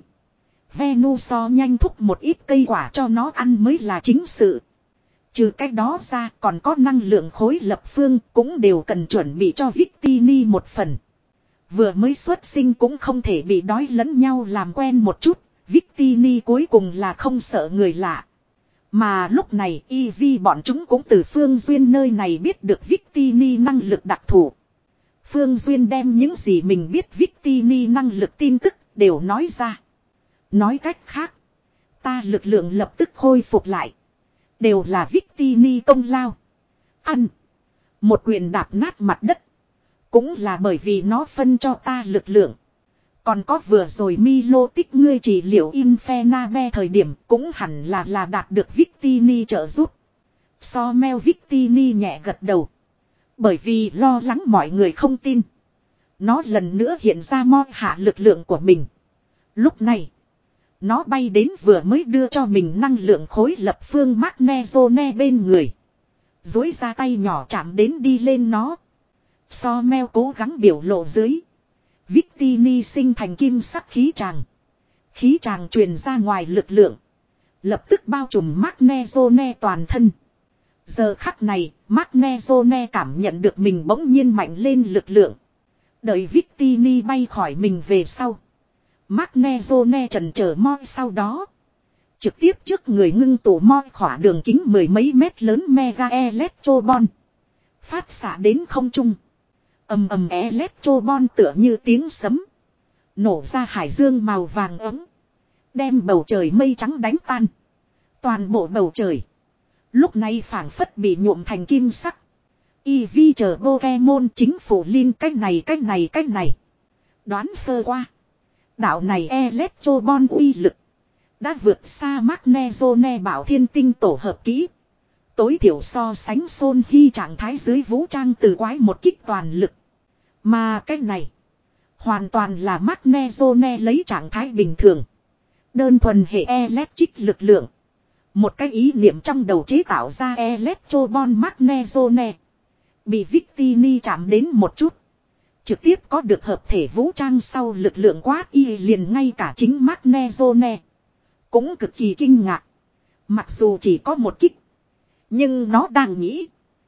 Venusaur nhanh thúc một ít cây quả cho nó ăn mới là chính sự. Trừ cách đó ra còn có năng lượng khối lập phương cũng đều cần chuẩn bị cho Victini một phần. Vừa mới xuất sinh cũng không thể bị đói lẫn nhau làm quen một chút. Victini cuối cùng là không sợ người lạ. Mà lúc này Eevee bọn chúng cũng từ Phương Duyên nơi này biết được Victini năng lực đặc thù. Phương Duyên đem những gì mình biết Victini năng lực tin tức đều nói ra. Nói cách khác, ta lực lượng lập tức khôi phục lại. Đều là Victini công lao. Ăn. Một quyền đạp nát mặt đất. Cũng là bởi vì nó phân cho ta lực lượng. Còn có vừa rồi Milo tích ngươi trị liệu Infernape thời điểm cũng hẳn là là đạt được Victini trợ giúp. So meo Victini nhẹ gật đầu. Bởi vì lo lắng mọi người không tin. Nó lần nữa hiện ra mo hạ lực lượng của mình. Lúc này, nó bay đến vừa mới đưa cho mình năng lượng khối lập phương Magnezone bên người. Dối ra tay nhỏ chạm đến đi lên nó. So meo cố gắng biểu lộ dưới. Victini sinh thành kim sắc khí tràng. Khí tràng truyền ra ngoài lực lượng. Lập tức bao trùm Magnezone toàn thân. Giờ khắc này, Magnezone cảm nhận được mình bỗng nhiên mạnh lên lực lượng. Đợi Victini bay khỏi mình về sau. Magnezone trần trở moi sau đó. Trực tiếp trước người ngưng tụ moi khỏa đường kính mười mấy mét lớn Mega Electrobon. Phát xạ đến không trung. Ầm ầm Electrobon tựa như tiếng sấm. Nổ ra hải dương màu vàng ấm. Đem bầu trời mây trắng đánh tan. Toàn bộ bầu trời. Lúc này phảng phất bị nhuộm thành kim sắc. Eevee chờ Pokemon chính phủ Lin cách này cách này cách này. Đoán sơ qua. Đạo này Electrobon uy lực. Đã vượt xa Magnezone bảo thiên tinh tổ hợp kỹ. Tối thiểu so sánh Son Hy trạng thái dưới vũ trang từ quái một kích toàn lực. Mà cái này. Hoàn toàn là Magnezone lấy trạng thái bình thường. Đơn thuần hệ electric lực lượng. Một cái ý niệm trong đầu chế tạo ra Electrobon Magnezone. Bị Victini chạm đến một chút. Trực tiếp có được hợp thể vũ trang sau lực lượng quát y liền ngay cả chính Magnezone. Cũng cực kỳ kinh ngạc. Mặc dù chỉ có một kích. Nhưng nó đang nghĩ.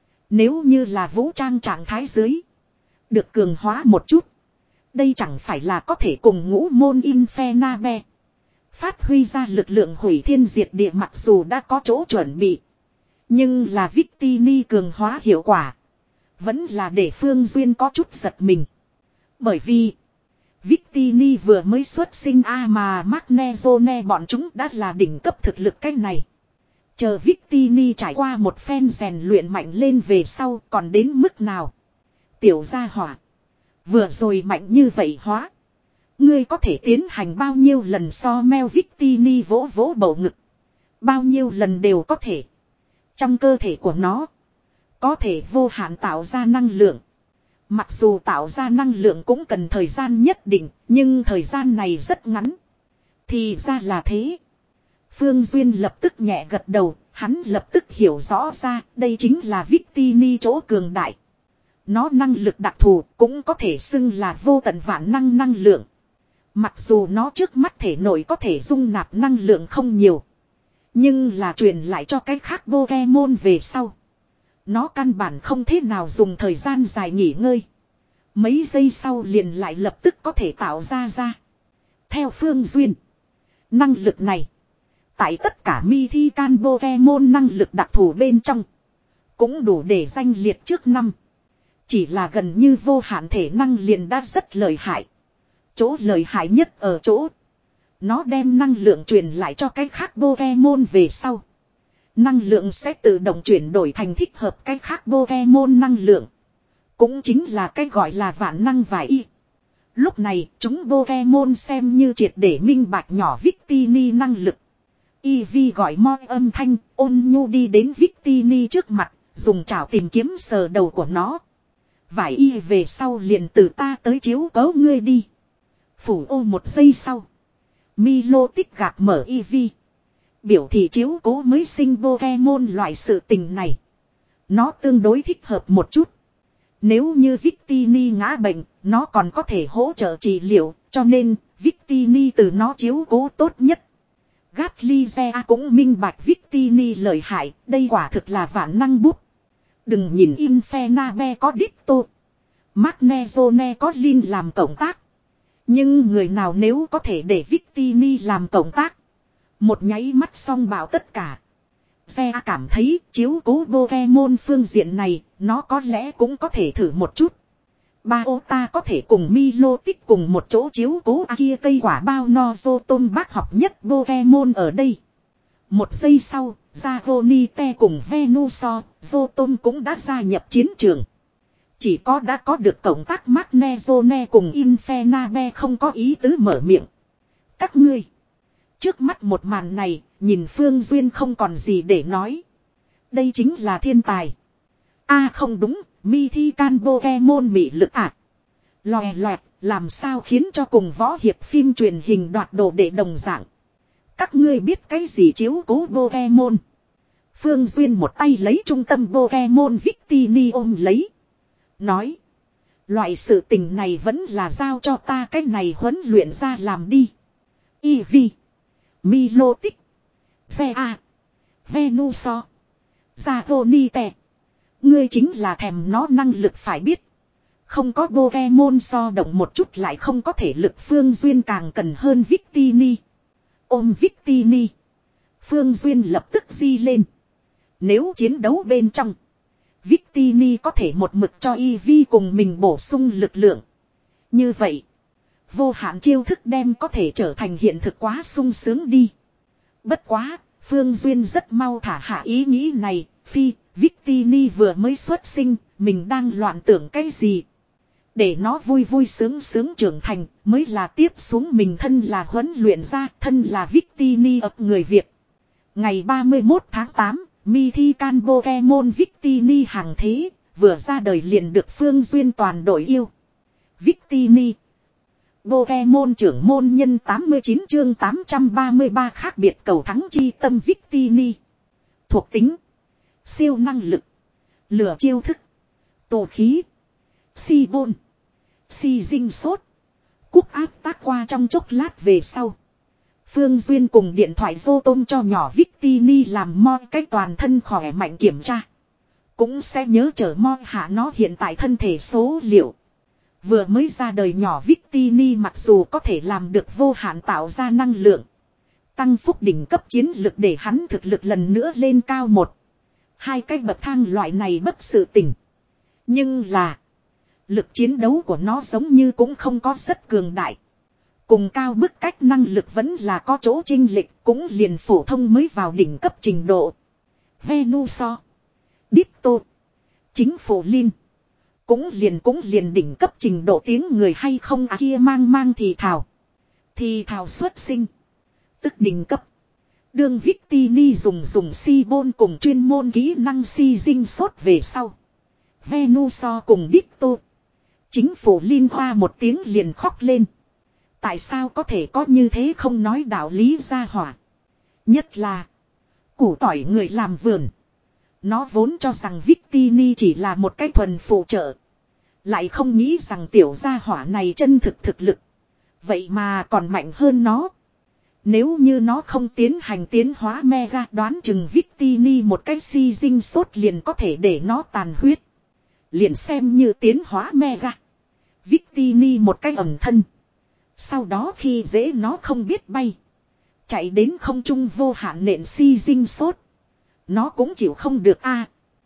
Nếu như là vũ trang trạng thái dưới. Được cường hóa một chút. Đây chẳng phải là có thể cùng ngũ môn Infernabe. Phát huy ra lực lượng hủy thiên diệt địa mặc dù đã có chỗ chuẩn bị. Nhưng là Victini cường hóa hiệu quả. Vẫn là để Phương Duyên có chút giật mình. Bởi vì Victini vừa mới xuất sinh A mà Magnezone bọn chúng đã là đỉnh cấp thực lực cách này. Chờ Victini trải qua một phen rèn luyện mạnh lên về sau còn đến mức nào. Tiểu gia hỏa. Vừa rồi mạnh như vậy hóa. Ngươi có thể tiến hành bao nhiêu lần so meo Victini vỗ vỗ bầu ngực. Bao nhiêu lần đều có thể. Trong cơ thể của nó. Có thể vô hạn tạo ra năng lượng. Mặc dù tạo ra năng lượng cũng cần thời gian nhất định. Nhưng thời gian này rất ngắn. Thì ra là thế. Phương Duyên lập tức nhẹ gật đầu. Hắn lập tức hiểu rõ ra. Đây chính là Victini chỗ cường đại. Nó năng lực đặc thù cũng có thể xưng là vô tận vạn năng năng lượng. Mặc dù nó trước mắt thể nội có thể dung nạp năng lượng không nhiều. Nhưng là truyền lại cho cái khác Pokemon về sau. Nó căn bản không thế nào dùng thời gian dài nghỉ ngơi. Mấy giây sau liền lại lập tức có thể tạo ra ra. Theo Phương Duyên. Năng lực này. Tại tất cả Mythical Pokemon năng lực đặc thù bên trong. Cũng đủ để danh liệt trước năm. Chỉ là gần như vô hạn thể năng liền đã rất lợi hại. Chỗ lợi hại nhất ở chỗ. Nó đem năng lượng truyền lại cho cái khác Pokemon về sau. Năng lượng sẽ tự động chuyển đổi thành thích hợp cái khác Pokemon năng lượng. Cũng chính là cái gọi là vạn năng vải y. Lúc này chúng Pokemon xem như triệt để minh bạch nhỏ Victini năng lực. Eevee gọi moi âm thanh ôn nhu đi đến Victini trước mặt. Dùng chảo tìm kiếm sờ đầu của nó. Vải y về sau liền từ ta tới chiếu cố ngươi đi. Phủ ô một giây sau. Milo tích gạt mở Eevee. Biểu thị chiếu cố mới sinh Pokemon loại sự tình này. Nó tương đối thích hợp một chút. Nếu như Victini ngã bệnh, nó còn có thể hỗ trợ trị liệu, cho nên Victini từ nó chiếu cố tốt nhất. Gatlize cũng minh bạch Victini lợi hại, đây quả thực là vạn năng bút. Đừng nhìn Infernabe có Ditto. Magnezone có Lin làm cộng tác. Nhưng người nào nếu có thể để Victini làm cộng tác. Một nháy mắt xong bảo tất cả. Xe cảm thấy chiếu cố Pokemon phương diện này, nó có lẽ cũng có thể thử một chút. Baota có thể cùng Milotic cùng một chỗ chiếu cố à kia cây quả bao no Zotom bác học nhất Pokemon ở đây. Một giây sau, Zagonite cùng Venusaur, Zotom cũng đã gia nhập chiến trường. Chỉ có đã có được cộng tác Magnezone cùng Infernabe không có ý tứ mở miệng. Các ngươi. Trước mắt một màn này, nhìn Phương Duyên không còn gì để nói. Đây chính là thiên tài. A à không đúng, Mythical Pokemon mị lực ạ. À. Lòe loẹt, làm sao khiến cho cùng võ hiệp phim truyền hình đoạt đồ để đồng dạng. Các ngươi biết cái gì chiếu cố Pokemon. Phương Duyên một tay lấy trung tâm Pokemon Victini ôm lấy. Nói. Loại sự tình này vẫn là giao cho ta cái này huấn luyện ra làm đi. Eevee. Milotic. Zea. Venusaur. Zagonite. Ngươi chính là thèm nó năng lực phải biết. Không có Pokemon so động một chút lại không có thể lực Phương Duyên càng cần hơn Victini. Ôm Victini. Phương Duyên lập tức di lên. Nếu chiến đấu bên trong. Victini có thể một mực cho Eevee cùng mình bổ sung lực lượng. Như vậy. Vô hạn chiêu thức đem có thể trở thành hiện thực quá sung sướng đi. Bất quá. Phương Duyên rất mau thả hạ ý nghĩ này. Phi. Victini vừa mới xuất sinh. Mình đang loạn tưởng cái gì. Để nó vui vui sướng sướng trưởng thành mới là tiếp xuống mình thân là huấn luyện ra thân là Victini ập người Việt. Ngày ba mươi mốt tháng tám, Mythical Pokemon Victini hàng thế, vừa ra đời liền được Phương Duyên toàn đội yêu. Victini. Pokemon trưởng môn nhân tám mươi chín chương tám trăm ba mươi ba khác biệt cầu thắng chi tâm Victini. Thuộc tính. Siêu năng lực. Lửa chiêu thức. Tổ khí. Si bôn. Si dinh sốt. Cúc áp tác qua trong chốc lát về sau. Phương Duyên cùng điện thoại dô tôm cho nhỏ Victini làm moi cách toàn thân khỏe mạnh kiểm tra. Cũng sẽ nhớ chở moi hạ nó hiện tại thân thể số liệu. Vừa mới ra đời nhỏ Victini mặc dù có thể làm được vô hạn tạo ra năng lượng. Tăng phúc đỉnh cấp chiến lực để hắn thực lực lần nữa lên cao một. Hai cái bậc thang loại này bất sự tỉnh. Nhưng là. Lực chiến đấu của nó giống như cũng không có rất cường đại. Cùng cao bức cách năng lực vẫn là có chỗ chênh lệch cũng liền phổ thông mới vào đỉnh cấp trình độ. Venusaur. Ditto. Chính phủ Linh. Cũng liền cũng liền đỉnh cấp trình độ tiếng người hay không à kia mang mang thì thào. Thì thào xuất sinh. Tức đỉnh cấp. Đường Victini dùng dùng si bôn cùng chuyên môn kỹ năng si dinh sốt về sau. Venusaur cùng Ditto. Chính phủ Linh hoa một tiếng liền khóc lên. Tại sao có thể có như thế không nói đạo lý ra hỏa. Nhất là. Củ tỏi người làm vườn. Nó vốn cho rằng Victini chỉ là một cái thuần phụ trợ. Lại không nghĩ rằng tiểu gia hỏa này chân thực thực lực. Vậy mà còn mạnh hơn nó. Nếu như nó không tiến hành tiến hóa mega đoán chừng Victini một cái si dinh sốt liền có thể để nó tàn huyết. Liền xem như tiến hóa mega. Victini một cái ẩm thân. Sau đó khi dễ nó không biết bay. Chạy đến không trung vô hạn nện si dinh sốt. Nó cũng chịu không được a. À,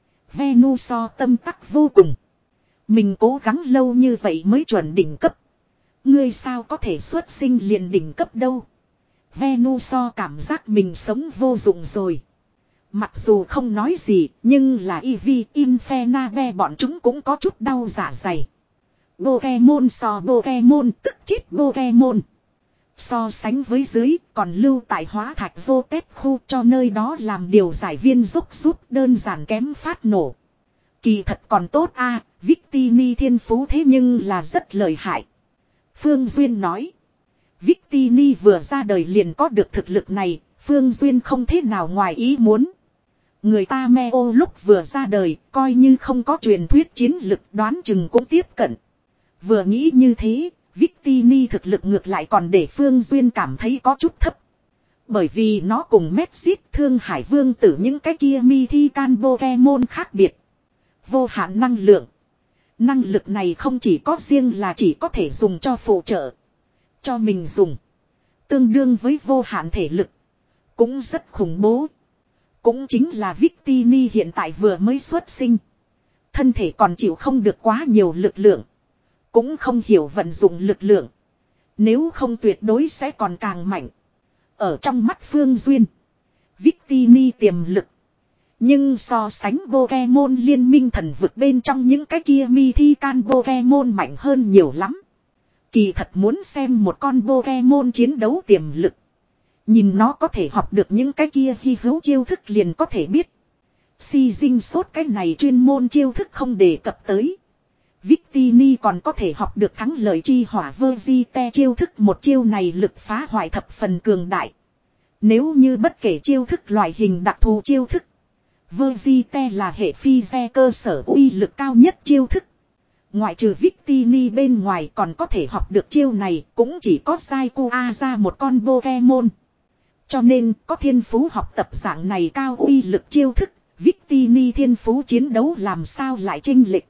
Venusaur tâm tắc vô cùng. Mình cố gắng lâu như vậy mới chuẩn đỉnh cấp. Ngươi sao có thể xuất sinh liền đỉnh cấp đâu. Venusaur cảm giác mình sống vô dụng rồi. Mặc dù không nói gì nhưng là Eevee, Infernape bọn chúng cũng có chút đau dạ dày. Pokemon so Pokemon tức chết Pokemon. So sánh với dưới còn lưu tại hóa thạch vô tết khu cho nơi đó làm điều giải viên giúp giúp đơn giản kém phát nổ. Kỳ thật còn tốt a à, Victini thiên phú thế nhưng là rất lợi hại. Phương Duyên nói. Victini vừa ra đời liền có được thực lực này, Phương Duyên không thế nào ngoài ý muốn. Người ta Meo lúc vừa ra đời, coi như không có truyền thuyết chiến lực đoán chừng cũng tiếp cận. Vừa nghĩ như thế, Victini thực lực ngược lại còn để Phương Duyên cảm thấy có chút thấp. Bởi vì nó cùng Medjit Thương Hải Vương tử những cái kia Mythical Pokemon khác biệt. Vô hạn năng lượng. Năng lực này không chỉ có riêng là chỉ có thể dùng cho phụ trợ. Cho mình dùng. Tương đương với vô hạn thể lực. Cũng rất khủng bố. Cũng chính là Victini hiện tại vừa mới xuất sinh. Thân thể còn chịu không được quá nhiều lực lượng. Cũng không hiểu vận dụng lực lượng. Nếu không tuyệt đối sẽ còn càng mạnh. Ở trong mắt Phương Duyên. Victini tiềm lực. Nhưng so sánh Pokemon liên minh thần vực bên trong những cái kia Mythical Pokemon mạnh hơn nhiều lắm. Kỳ thật muốn xem một con Pokemon chiến đấu tiềm lực. Nhìn nó có thể học được những cái kia hy hữu chiêu thức liền có thể biết. Si dinh sốt cái này chuyên môn chiêu thức không đề cập tới. Victini còn có thể học được thắng lợi chi hỏa Vegite chiêu thức một chiêu này lực phá hoại thập phần cường đại. Nếu như bất kể chiêu thức loại hình đặc thù chiêu thức. Vegite là hệ phi re cơ sở uy lực cao nhất chiêu thức. Ngoại trừ Victini bên ngoài còn có thể học được chiêu này cũng chỉ có Saikuya ra một con Pokemon. Cho nên có thiên phú học tập dạng này cao uy lực chiêu thức, Victini thiên phú chiến đấu làm sao lại chênh lệch.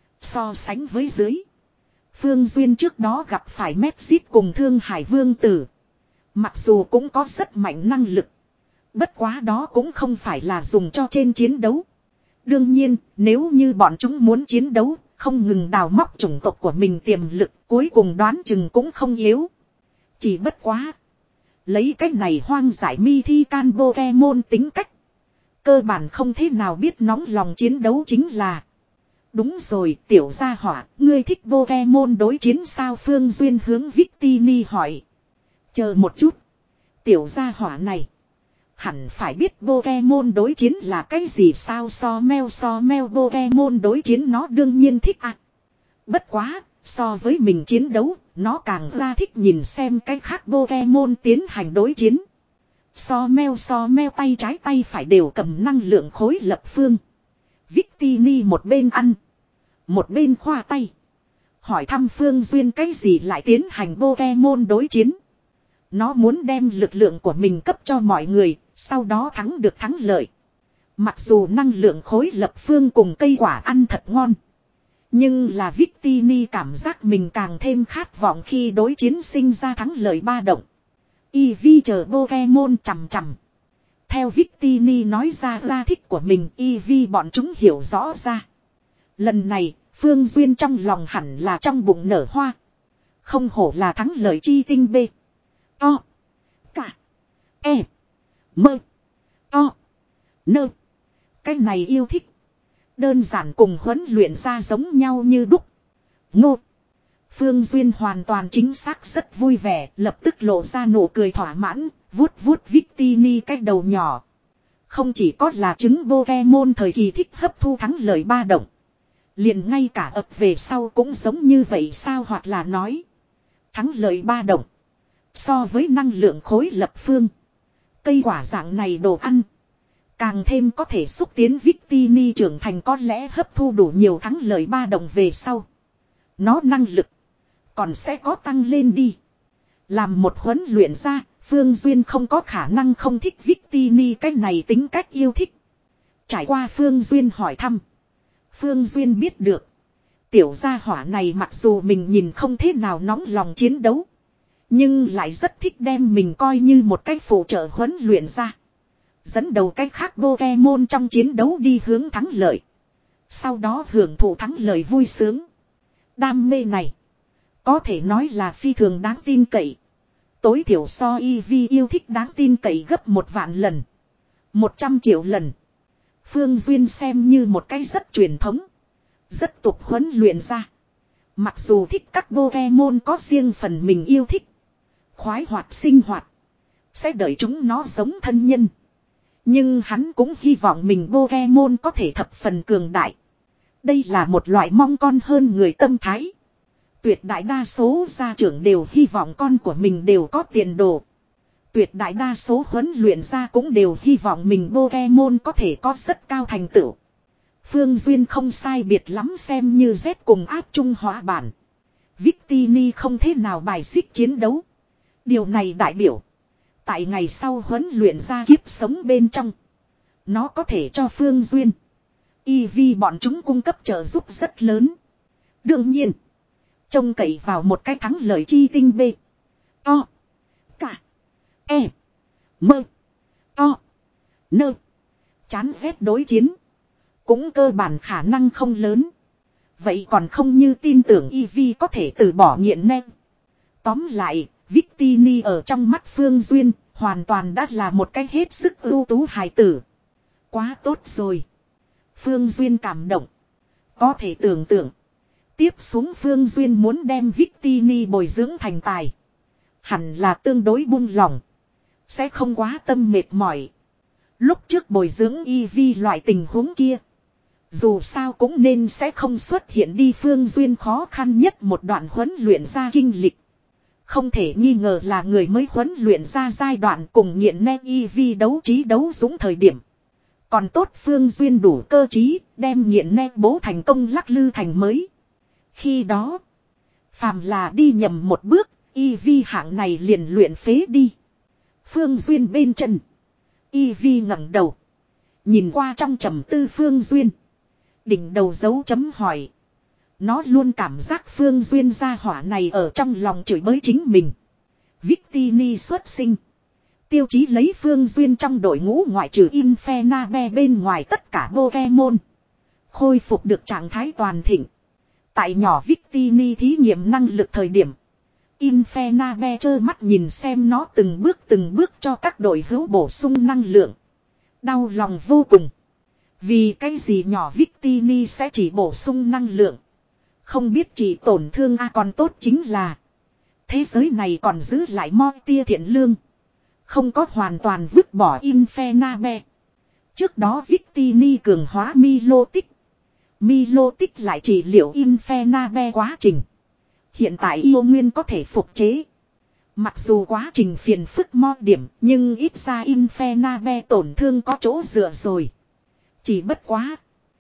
So sánh với dưới, Phương Duyên trước đó gặp phải Mepsit cùng Thương Hải Vương Tử. Mặc dù cũng có rất mạnh năng lực, bất quá đó cũng không phải là dùng cho trên chiến đấu. Đương nhiên, nếu như bọn chúng muốn chiến đấu, không ngừng đào móc chủng tộc của mình tiềm lực, cuối cùng đoán chừng cũng không yếu. Chỉ bất quá, lấy cách này hoang giải mi thi can Pokemon tính cách, cơ bản không thế nào biết nóng lòng chiến đấu chính là. Đúng rồi, tiểu gia hỏa, ngươi thích Pokemon đối chiến sao? Phương Duyên hướng Victini hỏi. Chờ một chút, tiểu gia hỏa này hẳn phải biết Pokemon đối chiến là cái gì sao? So meo so meo Pokemon đối chiến nó đương nhiên thích à. Bất quá, so với mình chiến đấu, nó càng ra thích nhìn xem cái khác Pokemon tiến hành đối chiến. So meo so meo tay trái tay phải đều cầm năng lượng khối lập phương. Victini một bên ăn, một bên khoa tay. Hỏi thăm Phương Duyên cái gì lại tiến hành Pokemon đối chiến. Nó muốn đem lực lượng của mình cấp cho mọi người, sau đó thắng được thắng lợi. Mặc dù năng lượng khối lập phương cùng cây quả ăn thật ngon, nhưng là Victini cảm giác mình càng thêm khát vọng khi đối chiến sinh ra thắng lợi ba động. Eevee chờ Pokemon chằm chằm. Theo Victini nói ra ra thích của mình, Eevee bọn chúng hiểu rõ ra. Lần này, Phương Duyên trong lòng hẳn là trong bụng nở hoa. Không hổ là thắng lợi chi tinh B. To. Cả. E. Mơ. To. Nơ. Cái này yêu thích. Đơn giản cùng huấn luyện ra giống nhau như đúc. Ngô. Phương Duyên hoàn toàn chính xác rất vui vẻ, lập tức lộ ra nụ cười thỏa mãn, vuốt vuốt Victini cái đầu nhỏ. Không chỉ có là trứng Pokemon thời kỳ thích hấp thu thắng lợi ba động. Liền ngay cả ập về sau cũng giống như vậy sao, hoặc là nói thắng lợi ba động so với năng lượng khối lập phương, cây quả dạng này đồ ăn càng thêm có thể xúc tiến Victini trưởng thành. Có lẽ hấp thu đủ nhiều thắng lợi ba động về sau, nó năng lực còn sẽ có tăng lên đi. Làm một huấn luyện ra, Phương Duyên không có khả năng không thích Victini cái này tính cách yêu thích. Trải qua Phương Duyên hỏi thăm, Phương Duyên biết được, tiểu gia hỏa này mặc dù mình nhìn không thế nào nóng lòng chiến đấu, nhưng lại rất thích đem mình coi như một cái phụ trợ huấn luyện ra. Dẫn đầu cái khác Pokemon trong chiến đấu đi hướng thắng lợi. Sau đó hưởng thụ thắng lợi vui sướng. Đam mê này có thể nói là phi thường đáng tin cậy. Tối thiểu so Eevee yêu thích đáng tin cậy gấp một vạn lần. Một trăm triệu lần. Phương Duyên xem như một cái rất truyền thống, rất tục huấn luyện ra. Mặc dù thích các Pokemon có riêng phần mình yêu thích, khoái hoạt sinh hoạt, sẽ đợi chúng nó giống thân nhân. Nhưng hắn cũng hy vọng mình Pokemon có thể thập phần cường đại. Đây là một loại mong con hơn người tâm thái. Tuyệt đại đa số gia trưởng đều hy vọng con của mình đều có tiền đồ. Tuyệt đại đa số huấn luyện gia cũng đều hy vọng mình Pokemon có thể có rất cao thành tựu. Phương Duyên không sai biệt lắm xem như Z cùng áp trung hóa bản. Victini không thế nào bài xích chiến đấu. Điều này đại biểu, tại ngày sau huấn luyện ra kiếp sống bên trong, nó có thể cho Phương Duyên, Eevee bọn chúng cung cấp trợ giúp rất lớn. Đương nhiên, trông cậy vào một cái thắng lợi chi tinh B. To. Cả. E. Mơ. To. Nơ. Chán ghét đối chiến, cũng cơ bản khả năng không lớn. Vậy còn không như tin tưởng Eevee có thể từ bỏ nghiện nem. Tóm lại, Victini ở trong mắt Phương Duyên hoàn toàn đã là một cái hết sức ưu tú hài tử. Quá tốt rồi. Phương Duyên cảm động. Có thể tưởng tượng, tiếp xuống Phương Duyên muốn đem Victini bồi dưỡng thành tài, hẳn là tương đối buông lỏng, sẽ không quá tâm mệt mỏi. Lúc trước bồi dưỡng Eevee loại tình huống kia, dù sao cũng nên sẽ không xuất hiện đi. Phương Duyên khó khăn nhất một đoạn huấn luyện ra kinh lịch, không thể nghi ngờ là người mới huấn luyện ra giai đoạn cùng nghiện nem Eevee đấu trí đấu dũng thời điểm. Còn tốt Phương Duyên đủ cơ trí, đem nghiện nem bố thành công lắc lư thành mới. Khi đó, phàm là đi nhầm một bước, y vi hạng này liền luyện phế đi. Phương Duyên bên chân. Y vi ngẩng đầu. Nhìn qua trong trầm tư Phương Duyên. Đỉnh đầu dấu chấm hỏi. Nó luôn cảm giác Phương Duyên gia hỏa này ở trong lòng chửi bới chính mình. Victini xuất sinh. Tiêu chí lấy Phương Duyên trong đội ngũ ngoại trừ Infernabe bên ngoài tất cả Pokemon. Khôi phục được trạng thái toàn thịnh. Tại nhỏ Victini thí nghiệm năng lực thời điểm. Infernabe trơ mắt nhìn xem nó từng bước từng bước cho các đội hữu bổ sung năng lượng. Đau lòng vô cùng. Vì cái gì nhỏ Victini sẽ chỉ bổ sung năng lượng. Không biết chỉ tổn thương a còn tốt chính là. Thế giới này còn giữ lại mo tia thiện lương. Không có hoàn toàn vứt bỏ Infernabe. Trước đó Victini cường hóa Milotic. Milotic lại trị liệu Infernabe quá trình. Hiện tại yêu nguyên có thể phục chế. Mặc dù quá trình phiền phức mo điểm nhưng ít ra Infernabe tổn thương có chỗ dựa rồi. Chỉ bất quá.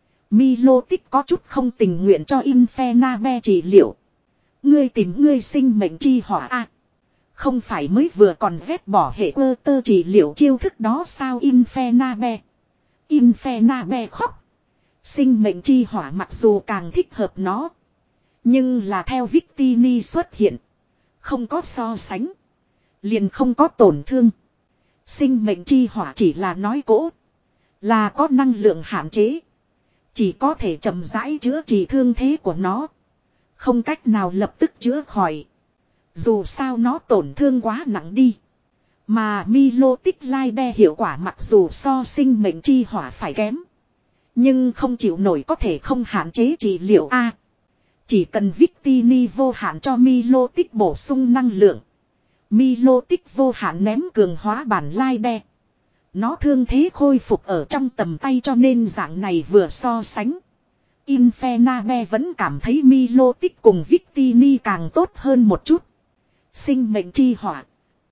Milotic có chút không tình nguyện cho Infernabe trị liệu. Ngươi tìm ngươi sinh mệnh chi hỏa a. Không phải mới vừa còn ghét bỏ hệ ơ tơ trị liệu chiêu thức đó sao Infernabe. Infernabe khóc. Sinh mệnh chi hỏa mặc dù càng thích hợp nó. Nhưng là theo Victini xuất hiện. Không có so sánh. Liền không có tổn thương. Sinh mệnh chi hỏa chỉ là nói cỗ. Là có năng lượng hạn chế. Chỉ có thể chậm rãi chữa trị thương thế của nó. Không cách nào lập tức chữa khỏi. Dù sao nó tổn thương quá nặng đi. Mà Milotic Lide hiệu quả mặc dù so sinh mệnh chi hỏa phải kém. Nhưng không chịu nổi có thể không hạn chế trị liệu A. Chỉ cần Victini vô hạn cho Milotic bổ sung năng lượng. Milotic vô hạn ném cường hóa bản Lide. Nó thương thế khôi phục ở trong tầm tay cho nên dạng này vừa so sánh. Infernabe vẫn cảm thấy Milotic cùng Victini càng tốt hơn một chút. Sinh mệnh chi hỏa.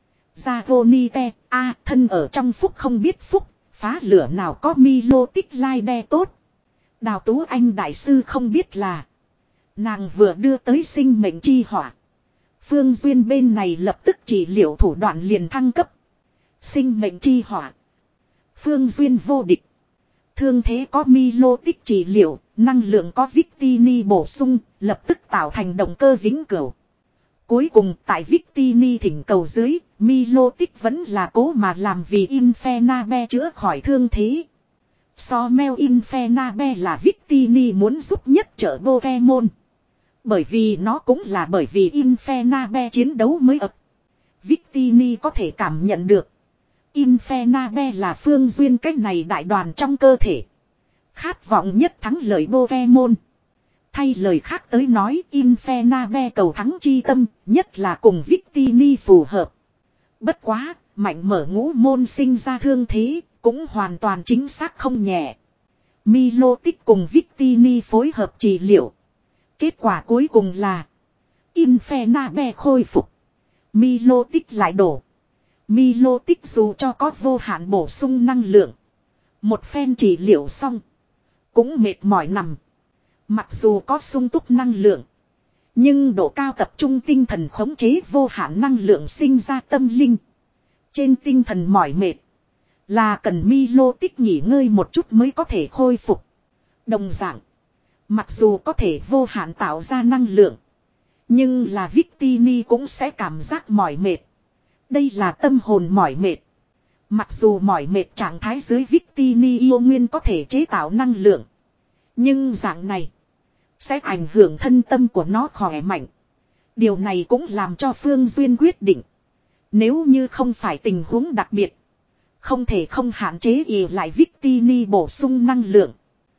Zagonite, a thân ở trong phúc không biết phúc, phá lửa nào có Milotic Lide tốt. Đào Tú Anh đại sư không biết là. Nàng vừa đưa tới sinh mệnh chi hỏa. Phương Duyên bên này lập tức chỉ liệu thủ đoạn liền thăng cấp. Sinh mệnh chi hỏa. Phương Duyên vô địch. Thương thế có Milotic trị liệu, năng lượng có Victini bổ sung, lập tức tạo thành động cơ vĩnh cửu. Cuối cùng tại Victini thỉnh cầu dưới, Milotic vẫn là cố mà làm vì Infernabe chữa khỏi thương thế. So meo Infernabe là Victini muốn giúp nhất trợ Pokemon. Bởi vì nó cũng là bởi vì Infernabe chiến đấu mới ập. Victini có thể cảm nhận được. Infernabe là Phương Duyên cách này đại đoàn trong cơ thể. Khát vọng nhất thắng lợi Pokemon. Thay lời khác tới nói Infernabe cầu thắng chi tâm nhất là cùng Victini phù hợp. Bất quá, mạnh mở ngũ môn sinh ra thương thế, cũng hoàn toàn chính xác không nhẹ. Milotic cùng Victini phối hợp trị liệu. Kết quả cuối cùng là Infernabe khôi phục. Milotic lại đổ. Milotic dù cho có vô hạn bổ sung năng lượng. Một phen trị liệu xong. Cũng mệt mỏi nằm. Mặc dù có sung túc năng lượng. Nhưng độ cao tập trung tinh thần khống chế vô hạn năng lượng sinh ra tâm linh. Trên tinh thần mỏi mệt. Là cần Milotic nghỉ ngơi một chút mới có thể khôi phục. Đồng dạng. Mặc dù có thể vô hạn tạo ra năng lượng. Nhưng là Victini cũng sẽ cảm giác mỏi mệt. Đây là tâm hồn mỏi mệt. Mặc dù mỏi mệt trạng thái dưới Victini yêu nguyên có thể chế tạo năng lượng. Nhưng dạng này. Sẽ ảnh hưởng thân tâm của nó khỏe mạnh. Điều này cũng làm cho Phương Duyên quyết định. Nếu như không phải tình huống đặc biệt. Không thể không hạn chế ỉ lại Victini bổ sung năng lượng.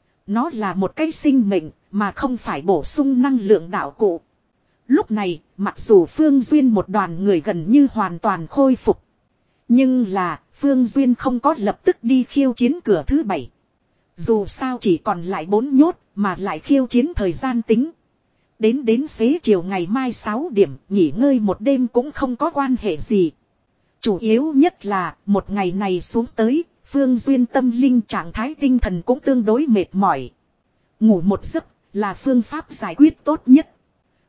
Nó là một cái sinh mệnh mà không phải bổ sung năng lượng đạo cụ. Lúc này mặc dù Phương Duyên một đoàn người gần như hoàn toàn khôi phục. Nhưng là Phương Duyên không có lập tức đi khiêu chiến cửa thứ bảy. Dù sao chỉ còn lại bốn nhốt mà lại khiêu chiến thời gian tính. Đến đến xế chiều ngày mai sáu điểm nghỉ ngơi một đêm cũng không có quan hệ gì. Chủ yếu nhất là một ngày này xuống tới, Phương Duyên tâm linh trạng thái tinh thần cũng tương đối mệt mỏi. Ngủ một giấc là phương pháp giải quyết tốt nhất.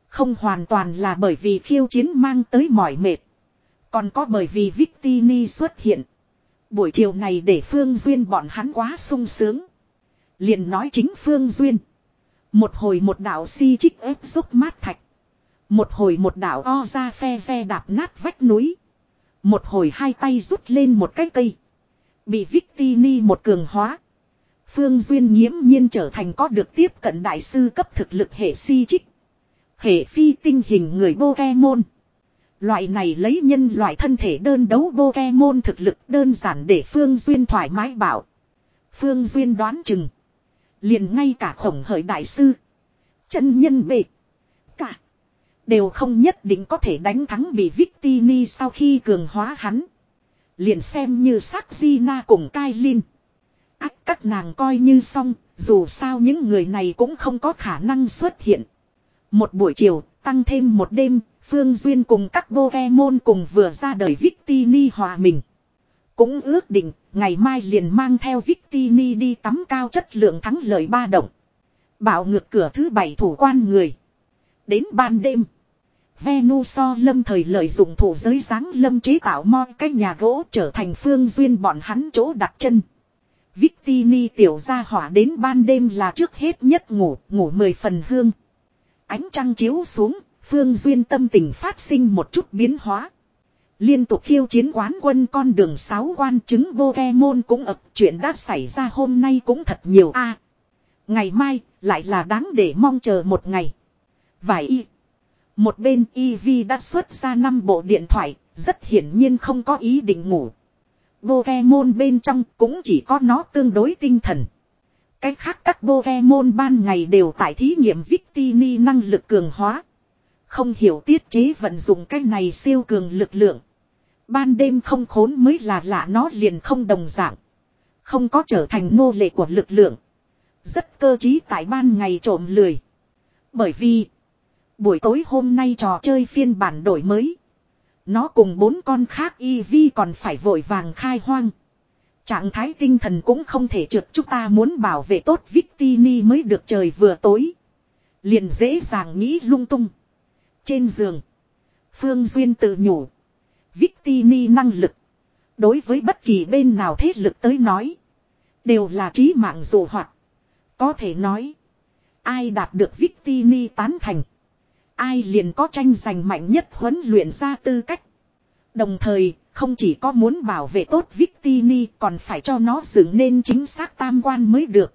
Không hoàn toàn là bởi vì khiêu chiến mang tới mỏi mệt. Còn có bởi vì Victini xuất hiện. Buổi chiều này để Phương Duyên bọn hắn quá sung sướng. Liền nói chính Phương Duyên. Một hồi một đạo si trích ép xúc mát thạch. Một hồi một đạo o ra phe phe đạp nát vách núi. Một hồi hai tay rút lên một cái cây. Bị Victini một cường hóa. Phương Duyên nghiễm nhiên trở thành có được tiếp cận đại sư cấp thực lực hệ si trích. Hệ phi tinh hình người Pokemon. Loại này lấy nhân loại thân thể đơn đấu Pokemon thực lực đơn giản để Phương Duyên thoải mái bảo. Phương Duyên đoán chừng. Liền ngay cả khổng hởi đại sư. Chân nhân bệ. Cả. Đều không nhất định có thể đánh thắng bị Victini sau khi cường hóa hắn. Liền xem như Sakzina cùng Kailin. Ác các nàng coi như xong. Dù sao những người này cũng không có khả năng xuất hiện. Một buổi chiều, tăng thêm một đêm, Phương Duyên cùng các Pokemon cùng vừa ra đời Victini hòa mình. Cũng ước định, ngày mai liền mang theo Victini đi tắm cao chất lượng thắng lợi ba động. Bảo ngược cửa thứ bảy thủ quan người. Đến ban đêm, Venusaur lâm thời lợi dụng thủ giới dáng lâm chế tạo moi cái nhà gỗ trở thành Phương Duyên bọn hắn chỗ đặt chân. Victini tiểu gia hỏa đến ban đêm là trước hết nhất ngủ, ngủ mười phần hương. Ánh trăng chiếu xuống, Phương Duyên tâm tình phát sinh một chút biến hóa. Liên tục khiêu chiến quán quân con đường sáu quan chứng Pokemon cũng ập, chuyện đã xảy ra hôm nay cũng thật nhiều a. À, ngày mai lại là đáng để mong chờ một ngày. Vài y. Một bên Eevee đã xuất ra năm bộ điện thoại, rất hiển nhiên không có ý định ngủ. Pokemon bên trong cũng chỉ có nó tương đối tinh thần. Cách khác các Pokemon ban ngày đều tại thí nghiệm Victini năng lực cường hóa. Không hiểu tiết chế vận dụng cái này siêu cường lực lượng. Ban đêm không khốn mới là lạ, nó liền không đồng dạng. Không có trở thành nô lệ của lực lượng. Rất cơ trí tại ban ngày trộm lười. Bởi vì buổi tối hôm nay trò chơi phiên bản đổi mới. Nó cùng bốn con khác Eevee còn phải vội vàng khai hoang. Trạng thái tinh thần cũng không thể trượt, chúng ta muốn bảo vệ tốt Victini mới được. Trời vừa tối. Liền dễ dàng nghĩ lung tung. Trên giường, Phương Duyên tự nhủ. Victini năng lực. Đối với bất kỳ bên nào thế lực tới nói. Đều là trí mạng dụ hoạt. Có thể nói. Ai đạt được Victini tán thành. Ai liền có tranh giành mạnh nhất huấn luyện ra tư cách. Đồng thời, không chỉ có muốn bảo vệ tốt Victini, còn phải cho nó dựng nên chính xác tam quan mới được.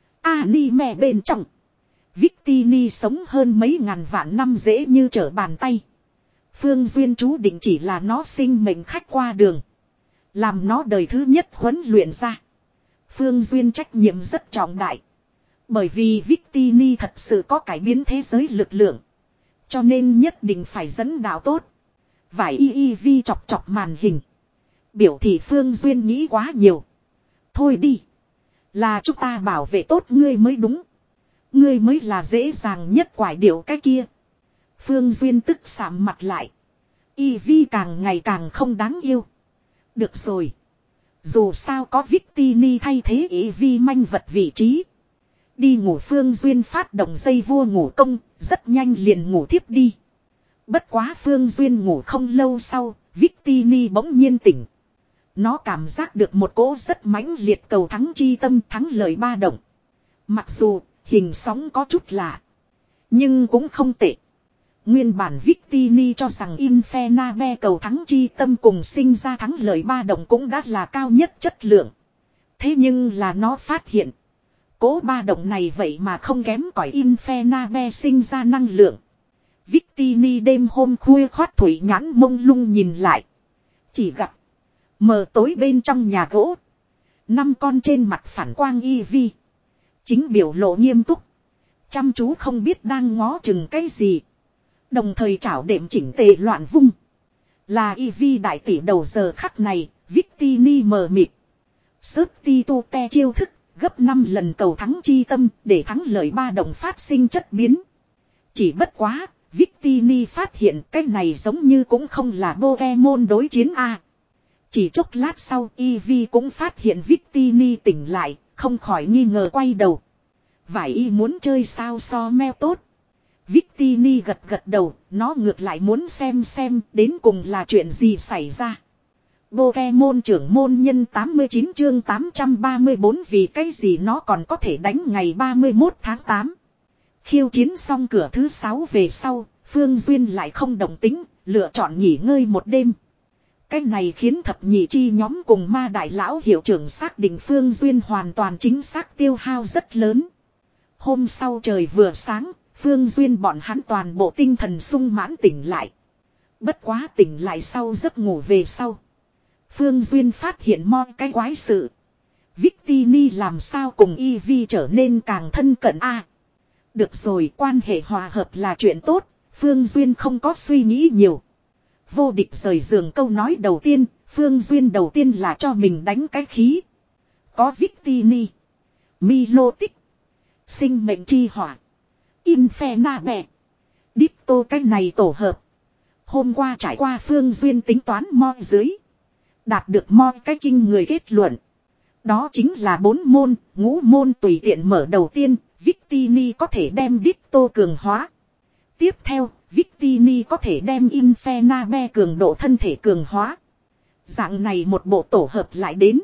Anime bên trong, Victini sống hơn mấy ngàn vạn năm dễ như trở bàn tay. Phương Duyên chú định chỉ là nó sinh mệnh khách qua đường. Làm nó đời thứ nhất huấn luyện ra. Phương Duyên trách nhiệm rất trọng đại. Bởi vì Victini thật sự có cải biến thế giới lực lượng. Cho nên nhất định phải dẫn đạo tốt. Vài y y vi chọc chọc màn hình. Biểu thị Phương Duyên nghĩ quá nhiều. Thôi đi. Là chúng ta bảo vệ tốt ngươi mới đúng. Ngươi mới là dễ dàng nhất quải điệu cái kia. Phương Duyên tức sạm mặt lại. Y vi càng ngày càng không đáng yêu. Được rồi. Dù sao có Victini thay thế Y vi manh vật vị trí. Đi ngủ. Phương Duyên phát động dây vua ngủ công. Rất nhanh liền ngủ thiếp đi. Bất quá Phương Duyên ngủ không lâu sau, Victini bỗng nhiên tỉnh. Nó cảm giác được một cỗ rất mãnh liệt cầu thắng chi tâm, thắng lợi ba động. Mặc dù hình sóng có chút lạ, nhưng cũng không tệ. Nguyên bản Victini cho rằng Infernabe cầu thắng chi tâm cùng sinh ra thắng lợi ba động cũng đã là cao nhất chất lượng. Thế nhưng là nó phát hiện, cỗ ba động này vậy mà không kém cỏi Infernabe sinh ra năng lượng. Victini đêm hôm khuya khoát thủy nhãn mông lung nhìn lại. Chỉ gặp mờ tối bên trong nhà gỗ, năm con trên mặt phản quang Eevee. Chính biểu lộ nghiêm túc. Chăm chú không biết đang ngó chừng cái gì. Đồng thời chảo đệm chỉnh tề loạn vung. Là Eevee đại tỷ đầu giờ khắc này, Victini mờ mịt. Sớt ti tu te chiêu thức, gấp năm lần cầu thắng chi tâm để thắng lợi ba đồng phát sinh chất biến. Chỉ bất quá, Victini phát hiện cái này giống như cũng không là Pokemon đối chiến a. Chỉ chốc lát sau Eevee cũng phát hiện Victini tỉnh lại, không khỏi nghi ngờ quay đầu. Vải y muốn chơi sao so meo tốt. Victini gật gật đầu, nó ngược lại muốn xem xem đến cùng là chuyện gì xảy ra. Pokemon trưởng môn nhân tám mươi chín chương tám trăm ba mươi bốn vì cái gì nó còn có thể đánh ngày ba mươi mốt tháng tám. Khiêu chiến xong cửa thứ sáu về sau, Phương Duyên lại không động tính, lựa chọn nghỉ ngơi một đêm. Cái này khiến thập nhị chi nhóm cùng ma đại lão hiệu trưởng xác định Phương Duyên hoàn toàn chính xác tiêu hao rất lớn. Hôm sau trời vừa sáng, Phương Duyên bọn hắn toàn bộ tinh thần sung mãn tỉnh lại. Bất quá tỉnh lại sau giấc ngủ về sau. Phương Duyên phát hiện mo cái quái sự. Victini làm sao cùng Eevee trở nên càng thân cận a? À, được rồi, quan hệ hòa hợp là chuyện tốt, Phương Duyên không có suy nghĩ nhiều. Vô địch rời giường câu nói đầu tiên, Phương Duyên đầu tiên là cho mình đánh cái khí. Có Victini, Milotic, sinh mệnh chi hỏa, Infernape, Ditto cái này tổ hợp. Hôm qua trải qua Phương Duyên tính toán mo dưới. Đạt được mo cái kinh người kết luận. Đó chính là bốn môn, ngũ môn tùy tiện mở đầu tiên, Victini có thể đem Ditto cường hóa. Tiếp theo, Victini có thể đem Infernape cường độ thân thể cường hóa. Dạng này một bộ tổ hợp lại đến.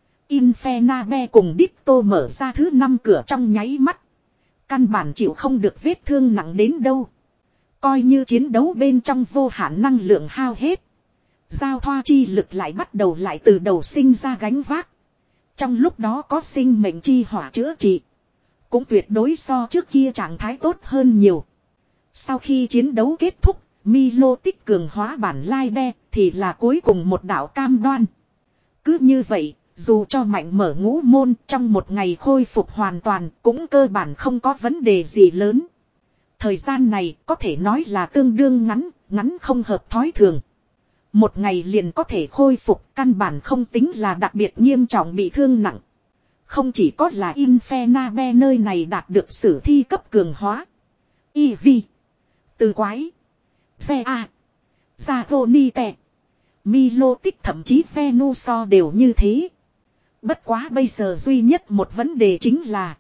Infernape cùng Ditto mở ra thứ năm cửa trong nháy mắt. Căn bản chịu không được vết thương nặng đến đâu. Coi như chiến đấu bên trong vô hạn năng lượng hao hết. Giao thoa chi lực lại bắt đầu lại từ đầu sinh ra gánh vác. Trong lúc đó có sinh mệnh chi hỏa chữa trị. Cũng tuyệt đối so trước kia trạng thái tốt hơn nhiều. Sau khi chiến đấu kết thúc, Milo tích cường hóa bản lai đe thì là cuối cùng một đạo cam đoan. Cứ như vậy, dù cho mạnh mở ngũ môn trong một ngày khôi phục hoàn toàn cũng cơ bản không có vấn đề gì lớn. Thời gian này có thể nói là tương đương ngắn, ngắn không hợp thói thường. Một ngày liền có thể khôi phục, căn bản không tính là đặc biệt nghiêm trọng bị thương nặng. Không chỉ có là Infernape nơi này đạt được sử thi cấp cường hóa. Eevee, từ quái, xe A, Zagonite, Milotic thậm chí Venusaur đều như thế. Bất quá bây giờ duy nhất một vấn đề chính là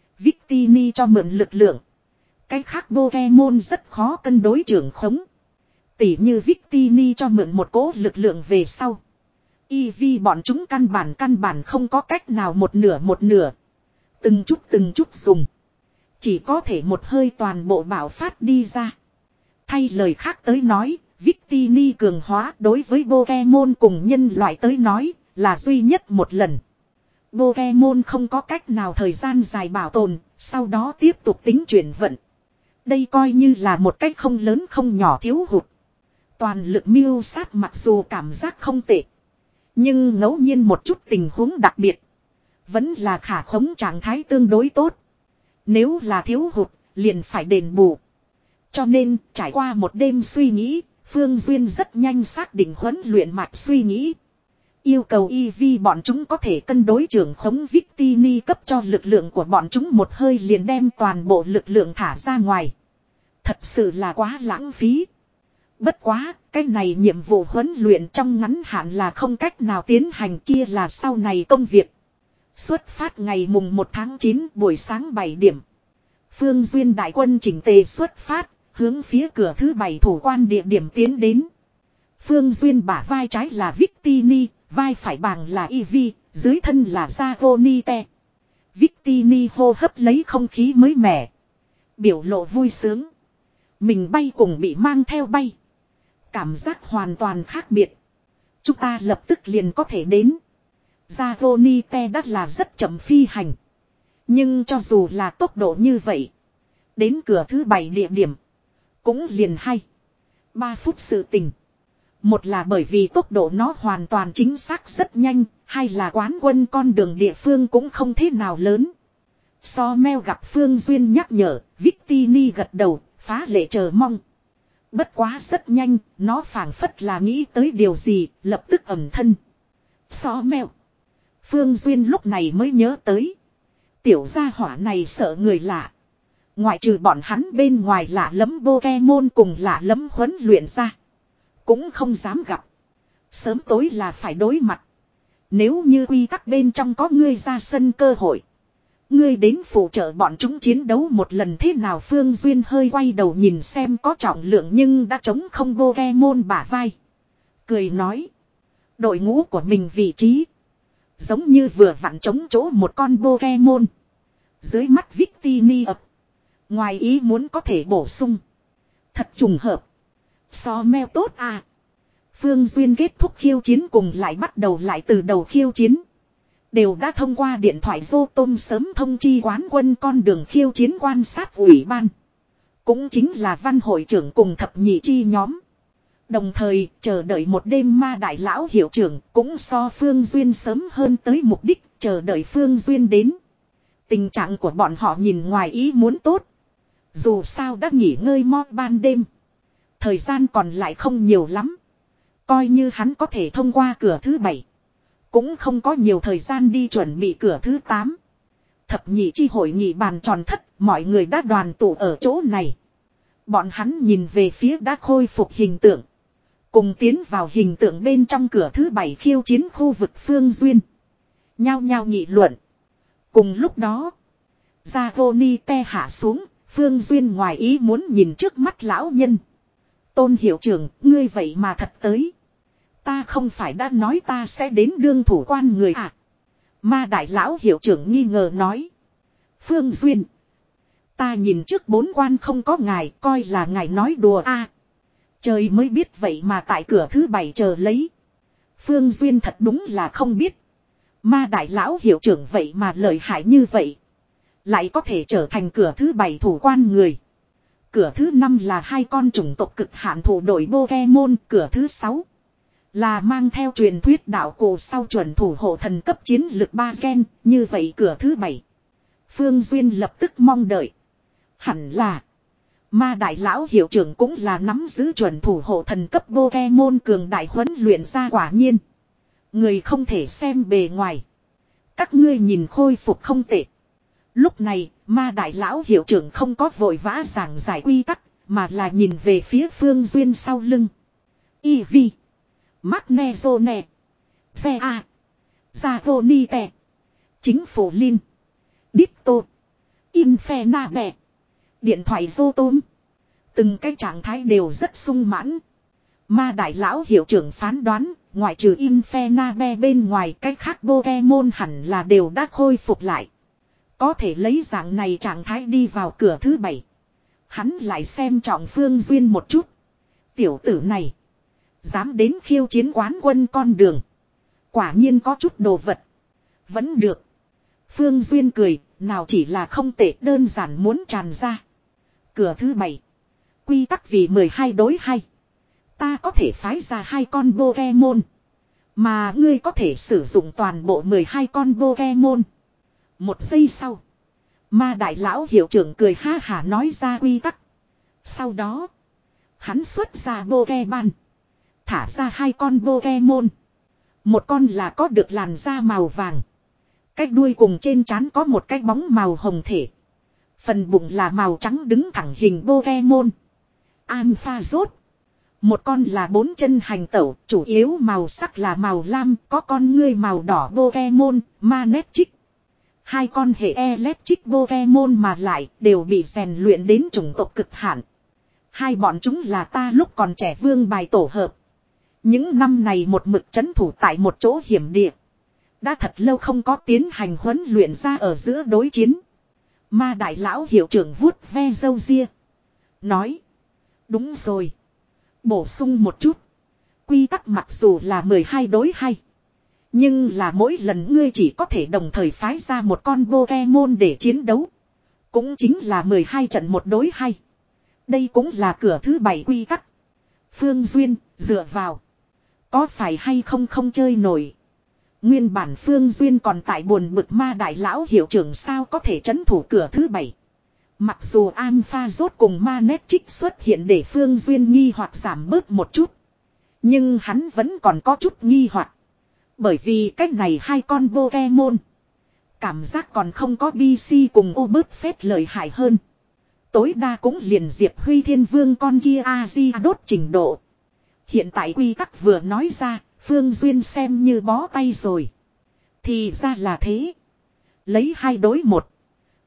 Victini cho mượn lực lượng. Cái khác Pokemon rất khó cân đối trưởng khống. Tỉ như Victini cho mượn một cỗ lực lượng về sau. Eevee bọn chúng căn bản căn bản không có cách nào một nửa một nửa. Từng chút từng chút dùng. Chỉ có thể một hơi toàn bộ bạo phát đi ra. Thay lời khác tới nói, Victini cường hóa đối với Pokemon cùng nhân loại tới nói là duy nhất một lần. Pokemon không có cách nào thời gian dài bảo tồn, sau đó tiếp tục tính chuyển vận. Đây coi như là một cách không lớn không nhỏ thiếu hụt. Toàn lực miêu sát mặc dù cảm giác không tệ. Nhưng ngẫu nhiên một chút tình huống đặc biệt. Vẫn là khả khống trạng thái tương đối tốt. Nếu là thiếu hụt, liền phải đền bù. Cho nên, trải qua một đêm suy nghĩ, Phương Duyên rất nhanh xác định huấn luyện mạch suy nghĩ. Yêu cầu Eevee bọn chúng có thể cân đối trưởng khống Victini cấp cho lực lượng của bọn chúng một hơi liền đem toàn bộ lực lượng thả ra ngoài. Thật sự là quá lãng phí. Bất quá, cái này nhiệm vụ huấn luyện trong ngắn hạn là không cách nào tiến hành, kia là sau này công việc. Xuất phát ngày mùng một tháng chín buổi sáng bảy điểm. Phương Duyên đại quân chỉnh tề xuất phát, hướng phía cửa thứ bảy thủ quan địa điểm tiến đến. Phương Duyên bả vai trái là Victini, vai phải bàng là Eevee, dưới thân là Zagonite. Victini hô hấp lấy không khí mới mẻ. Biểu lộ vui sướng. Mình bay cùng bị mang theo bay. Cảm giác hoàn toàn khác biệt. Chúng ta lập tức liền có thể đến. Zagonite đã là rất chậm phi hành. Nhưng cho dù là tốc độ như vậy. Đến cửa thứ bảy địa điểm. Cũng liền hay. ba phút sự tình. Một là bởi vì tốc độ nó hoàn toàn chính xác rất nhanh. Hai là quán quân con đường địa phương cũng không thế nào lớn. So meo gặp Phương Duyên nhắc nhở. Victini gật đầu. Phá lệ chờ mong. Bất quá rất nhanh. Nó phảng phất là nghĩ tới điều gì. Lập tức ẩm thân. So meo. Phương Duyên lúc này mới nhớ tới. Tiểu gia hỏa này sợ người lạ. Ngoại trừ bọn hắn bên ngoài lạ lẫm Pokemon cùng lạ lẫm huấn luyện ra. Cũng không dám gặp. Sớm tối là phải đối mặt. Nếu như quy tắc bên trong có ngươi ra sân cơ hội. Ngươi đến phụ trợ bọn chúng chiến đấu một lần thế nào? Phương Duyên hơi quay đầu nhìn xem có trọng lượng nhưng đã chống không Pokemon bả vai. Cười nói. Đội ngũ của mình vị trí. Giống như vừa vặn chống chỗ một con Pokemon. Dưới mắt Victini ập. Ngoài ý muốn có thể bổ sung. Thật trùng hợp. So meo tốt à. Phương Duyên kết thúc khiêu chiến cùng lại bắt đầu lại từ đầu khiêu chiến. Đều đã thông qua điện thoại vô tôm sớm thông chi quán quân con đường khiêu chiến quan sát ủy ban. Cũng chính là văn hội trưởng cùng thập nhị chi nhóm. Đồng thời chờ đợi một đêm ma đại lão hiệu trưởng cũng so Phương Duyên sớm hơn tới mục đích chờ đợi Phương Duyên đến. Tình trạng của bọn họ nhìn ngoài ý muốn tốt. Dù sao đã nghỉ ngơi mo ban đêm. Thời gian còn lại không nhiều lắm. Coi như hắn có thể thông qua cửa thứ bảy. Cũng không có nhiều thời gian đi chuẩn bị cửa thứ tám. Thập nhị chi hội nghị bàn tròn thất, mọi người đã đoàn tụ ở chỗ này. Bọn hắn nhìn về phía đã khôi phục hình tượng. Cùng tiến vào hình tượng bên trong cửa thứ bảy khiêu chiến khu vực Phương Duyên. Nhao nhao nghị luận. Cùng lúc đó, Zagoni te hạ xuống, Phương Duyên ngoài ý muốn nhìn trước mắt lão nhân. Tôn hiệu trưởng, ngươi vậy mà thật tới. Ta không phải đã nói ta sẽ đến đương thủ quan người à? Ma đại lão hiệu trưởng nghi ngờ nói. Phương Duyên. Ta nhìn trước bốn quan không có ngài, coi là ngài nói đùa a. À, trời mới biết vậy mà tại cửa thứ bảy chờ lấy. Phương Duyên thật đúng là không biết. Ma đại lão hiệu trưởng vậy mà lợi hại như vậy. Lại có thể trở thành cửa thứ bảy thủ quan người. Cửa thứ năm là hai con chủng tộc cực hạn thủ đội Pokemon. Cửa thứ sáu là mang theo truyền thuyết đạo cổ sau chuẩn thủ hộ thần cấp chiến lực ba gen. Như vậy cửa thứ bảy. Phương Duyên lập tức mong đợi. Hẳn là ma đại lão hiệu trưởng cũng là nắm giữ chuẩn thủ hộ thần cấp Pokemon cường đại huấn luyện ra quả nhiên. Người không thể xem bề ngoài. Các ngươi nhìn khôi phục không tệ. Lúc này, ma đại lão hiệu trưởng không có vội vã giảng giải quy tắc, mà là nhìn về phía Phương Duyên sau lưng. Eevee, Magnezone, Zea, Zagonite, Chính phủ Linh, Ditto, Infernape, điện thoại Zotom. Từng cái trạng thái đều rất sung mãn. Ma đại lão hiệu trưởng phán đoán, ngoại trừ Infernape bên ngoài cái khác Pokemon hẳn là đều đã khôi phục lại. Có thể lấy dạng này trạng thái đi vào cửa thứ bảy. Hắn lại xem trọng Phương Duyên một chút. Tiểu tử này dám đến khiêu chiến quán quân con đường. Quả nhiên có chút đồ vật. Vẫn được. Phương Duyên cười, nào chỉ là không tệ, đơn giản muốn tràn ra. Cửa thứ bảy. Quy tắc vì mười hai đối hai. Ta có thể phái ra hai con Pokemon. Mà ngươi có thể sử dụng toàn bộ mười hai con Pokemon. Một giây sau. Ma đại lão hiệu trưởng cười ha hả nói ra quy tắc. Sau đó. Hắn xuất ra Pokemon. Thả ra hai con Pokemon. Một con là có được làn da màu vàng. Cái đuôi cùng trên trán có một cái bóng màu hồng thể. Phần bụng là màu trắng đứng thẳng hình Pokemon. Alpha rốt. Một con là bốn chân hành tẩu, chủ yếu màu sắc là màu lam, có con ngươi màu đỏ Pokemon, Manectric. Hai con hệ Electric Pokemon mà lại đều bị rèn luyện đến chủng tộc cực hạn. Hai bọn chúng là ta lúc còn trẻ vương bài tổ hợp. Những năm này một mực trấn thủ tại một chỗ hiểm địa. Đã thật lâu không có tiến hành huấn luyện ra ở giữa đối chiến. Ma đại lão hiệu trưởng vuốt ve râu ria. Nói. Đúng rồi. Bổ sung một chút. Quy tắc mặc dù là mười hai đối hai. Nhưng là mỗi lần ngươi chỉ có thể đồng thời phái ra một con Pokemon để chiến đấu. Cũng chính là mười hai trận một đối hai. Đây cũng là cửa thứ bảy quy tắc. Phương Duyên, dựa vào. Có phải hay không không chơi nổi. Nguyên bản Phương Duyên còn tại buồn bực ma đại lão hiệu trưởng sao có thể trấn thủ cửa thứ bảy. Mặc dù Alpha rốt cùng Manectric xuất hiện để Phương Duyên nghi hoặc giảm bớt một chút. Nhưng hắn vẫn còn có chút nghi hoặc. Bởi vì cách này hai con Pokemon. Cảm giác còn không có bê xê cùng Obert phết lợi hại hơn. Tối đa cũng liền Diệp Huy Thiên Vương con kia A-di đốt trình độ. Hiện tại quy tắc vừa nói ra, Phương Duyên xem như bó tay rồi. Thì ra là thế. Lấy hai đối một.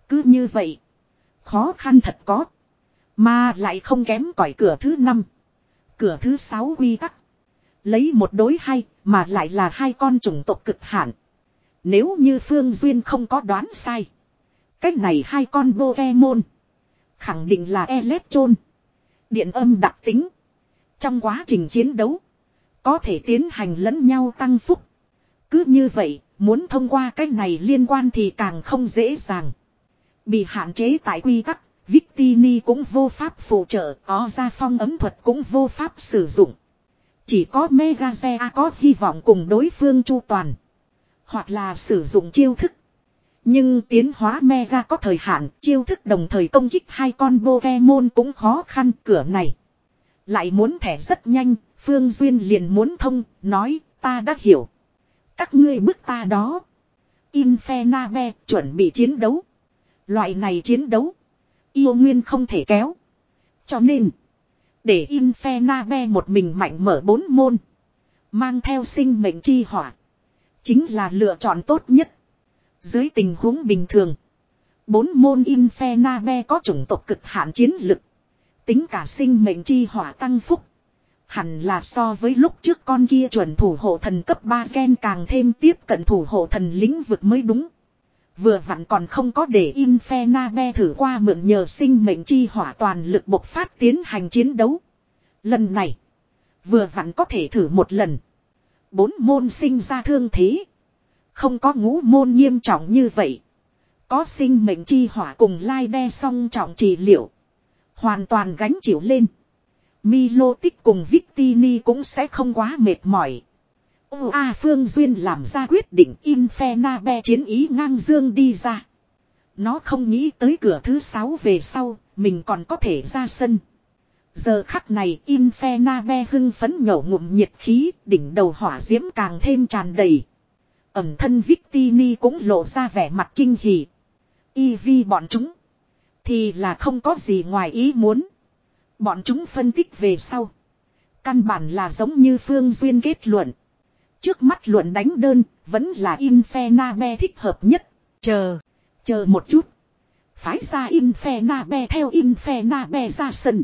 Cứ như vậy. Khó khăn thật có. Mà lại không kém cỏi cửa thứ năm. Cửa thứ sáu quy tắc. Lấy một đối hai mà lại là hai con chủng tộc cực hạn. Nếu như Phương Duyên không có đoán sai. Cách này hai con Pokemon. Khẳng định là Electron. Điện âm đặc tính. Trong quá trình chiến đấu. Có thể tiến hành lẫn nhau tăng phúc. Cứ như vậy, muốn thông qua cách này liên quan thì càng không dễ dàng. Bị hạn chế tại quy tắc, Victini cũng vô pháp phụ trợ, có ra phong ấm thuật cũng vô pháp sử dụng. Chỉ có Megazea có hy vọng cùng đối phương chu toàn. Hoặc là sử dụng chiêu thức. Nhưng tiến hóa Mega có thời hạn, chiêu thức đồng thời công kích hai con Pokemon cũng khó khăn cửa này. Lại muốn thẻ rất nhanh, Phương Duyên liền muốn thông, nói, ta đã hiểu. Các ngươi bức ta đó. Infernabe chuẩn bị chiến đấu. Loại này chiến đấu. Yêu nguyên không thể kéo. Cho nên. Để Infernabe một mình mạnh mở bốn môn. Mang theo sinh mệnh chi hỏa. Chính là lựa chọn tốt nhất. Dưới tình huống bình thường. Bốn môn Infernabe có chủng tộc cực hạn chiến lực. Tính cả sinh mệnh chi hỏa tăng phúc. Hẳn là so với lúc trước con kia chuẩn thủ hộ thần cấp ba gen càng thêm tiếp cận thủ hộ thần lĩnh vực mới đúng. Vừa vặn còn không có để Infernabe thử qua mượn nhờ sinh mệnh chi hỏa toàn lực bộc phát tiến hành chiến đấu. Lần này. Vừa vặn có thể thử một lần. Bốn môn sinh ra thương thế. Không có ngũ môn nghiêm trọng như vậy. Có sinh mệnh chi hỏa cùng lai đe song trọng trị liệu. Hoàn toàn gánh chịu lên. Milotic cùng Victini cũng sẽ không quá mệt mỏi. Ô a Phương Duyên làm ra quyết định Infernabe chiến ý ngang dương đi ra. Nó không nghĩ tới cửa thứ sáu về sau, mình còn có thể ra sân. Giờ khắc này Infernabe hưng phấn nhổ ngụm nhiệt khí, đỉnh đầu hỏa diễm càng thêm tràn đầy. Ẩm thân Victini cũng lộ ra vẻ mặt kinh hỉ. Eevee bọn chúng thì là không có gì ngoài ý muốn. Bọn chúng phân tích về sau. Căn bản là giống như Phương Duyên kết luận. Trước mắt luận đánh đơn, vẫn là Infernabe thích hợp nhất. Chờ, chờ một chút. Phái ra Infernabe theo Infernabe ra sân.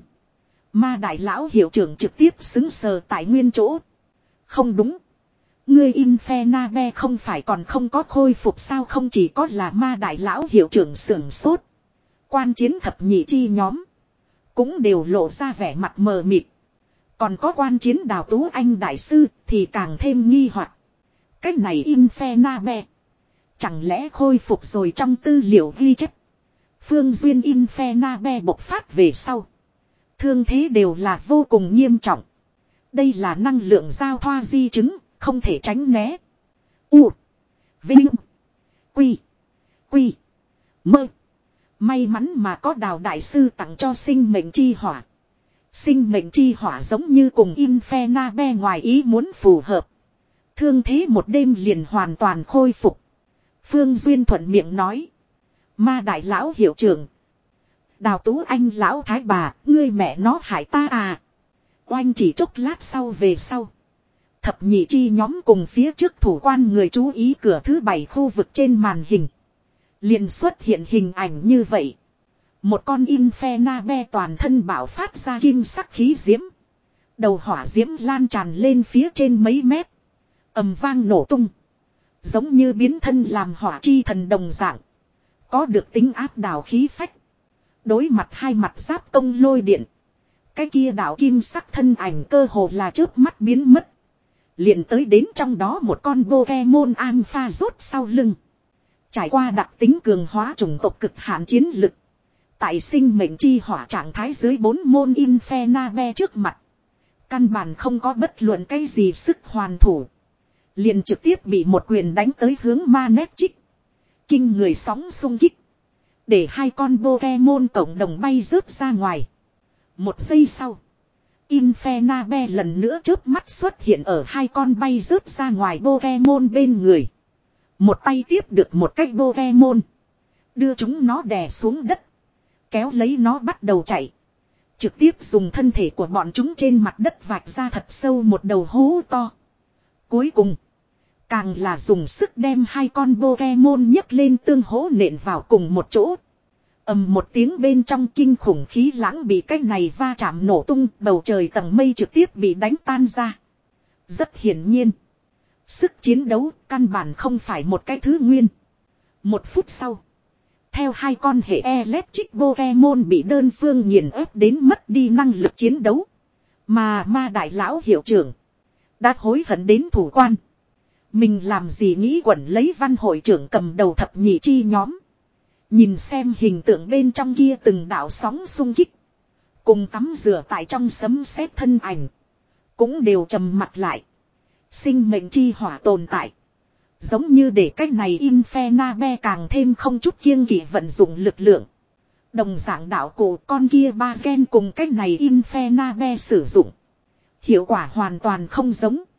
Ma đại lão hiệu trưởng trực tiếp xứng sờ tại nguyên chỗ. Không đúng. Ngươi Infernabe không phải còn không có khôi phục sao, không chỉ có là ma đại lão hiệu trưởng sưởng sốt. Quan chiến thập nhị chi nhóm. Cũng đều lộ ra vẻ mặt mờ mịt. Còn có quan chiến Đào Tú Anh đại sư thì càng thêm nghi hoặc. Cái này Infernabe. Chẳng lẽ khôi phục rồi trong tư liệu ghi chép. Phương Duyên Infernabe bộc phát về sau. Thương thế đều là vô cùng nghiêm trọng. Đây là năng lượng giao thoa di chứng, không thể tránh né. U. Vinh. Quy. Quy. Mơ. May mắn mà có Đào đại sư tặng cho sinh mệnh chi hỏa. Sinh mệnh chi hỏa giống như cùng Infernabe ngoài ý muốn phù hợp. Thương thế một đêm liền hoàn toàn khôi phục. Phương Duyên thuận miệng nói. Ma đại lão hiệu trưởng. Đào Tú Anh lão thái bà, ngươi mẹ nó hại ta à. Oanh chỉ chốc lát sau về sau. Thập nhị chi nhóm cùng phía trước thủ quan người chú ý cửa thứ bảy khu vực trên màn hình. Liền xuất hiện hình ảnh như vậy. Một con Infernabe toàn thân bạo phát ra kim sắc khí diễm. Đầu hỏa diễm lan tràn lên phía trên mấy mét. Ầm vang nổ tung. Giống như biến thân làm hỏa chi thần đồng dạng. Có được tính áp đảo khí phách. Đối mặt hai mặt giáp công lôi điện. Cái kia đảo kim sắc thân ảnh cơ hồ là chớp mắt biến mất. Liền tới đến trong đó một con Pokemon Alpha rốt sau lưng. Trải qua đặc tính cường hóa chủng tộc cực hạn chiến lực. Tại sinh mệnh chi hỏa trạng thái dưới bốn môn Infernabe trước mặt. Căn bản không có bất luận cái gì sức hoàn thủ. Liền trực tiếp bị một quyền đánh tới hướng Manectric. Kinh người sóng xung kích. Để hai con Pokemon cộng đồng bay rớt ra ngoài. Một giây sau. Infernabe lần nữa chớp mắt xuất hiện ở hai con bay rớt ra ngoài Pokemon bên người. Một tay tiếp được một cái Pokemon. Đưa chúng nó đè xuống đất. Kéo lấy nó bắt đầu chạy. Trực tiếp dùng thân thể của bọn chúng trên mặt đất vạch ra thật sâu một đầu hố to. Cuối cùng. Càng là dùng sức đem hai con Pokemon nhấc lên tương hố nện vào cùng một chỗ. ầm một tiếng bên trong kinh khủng khí lãng bị cái này va chạm nổ tung, bầu trời tầng mây trực tiếp bị đánh tan ra. Rất hiển nhiên. Sức chiến đấu căn bản không phải một cái thứ nguyên. Một phút sau. Theo hai con hệ electric Pokemon bị đơn phương nghiền ép đến mất đi năng lực chiến đấu. Mà ma đại lão hiệu trưởng. Đã hối hận đến thủ quan. Mình làm gì nghĩ quẩn lấy văn hội trưởng cầm đầu thập nhị chi nhóm. Nhìn xem hình tượng bên trong kia từng đạo sóng xung kích. Cùng tắm rửa tại trong sấm sét thân ảnh. Cũng đều trầm mặt lại. Sinh mệnh chi hỏa tồn tại. Giống như để cách này Infernabe càng thêm không chút kiêng kỵ vận dụng lực lượng. Đồng dạng đạo cổ con kia ba gen cùng cách này Infernabe sử dụng. Hiệu quả hoàn toàn không giống.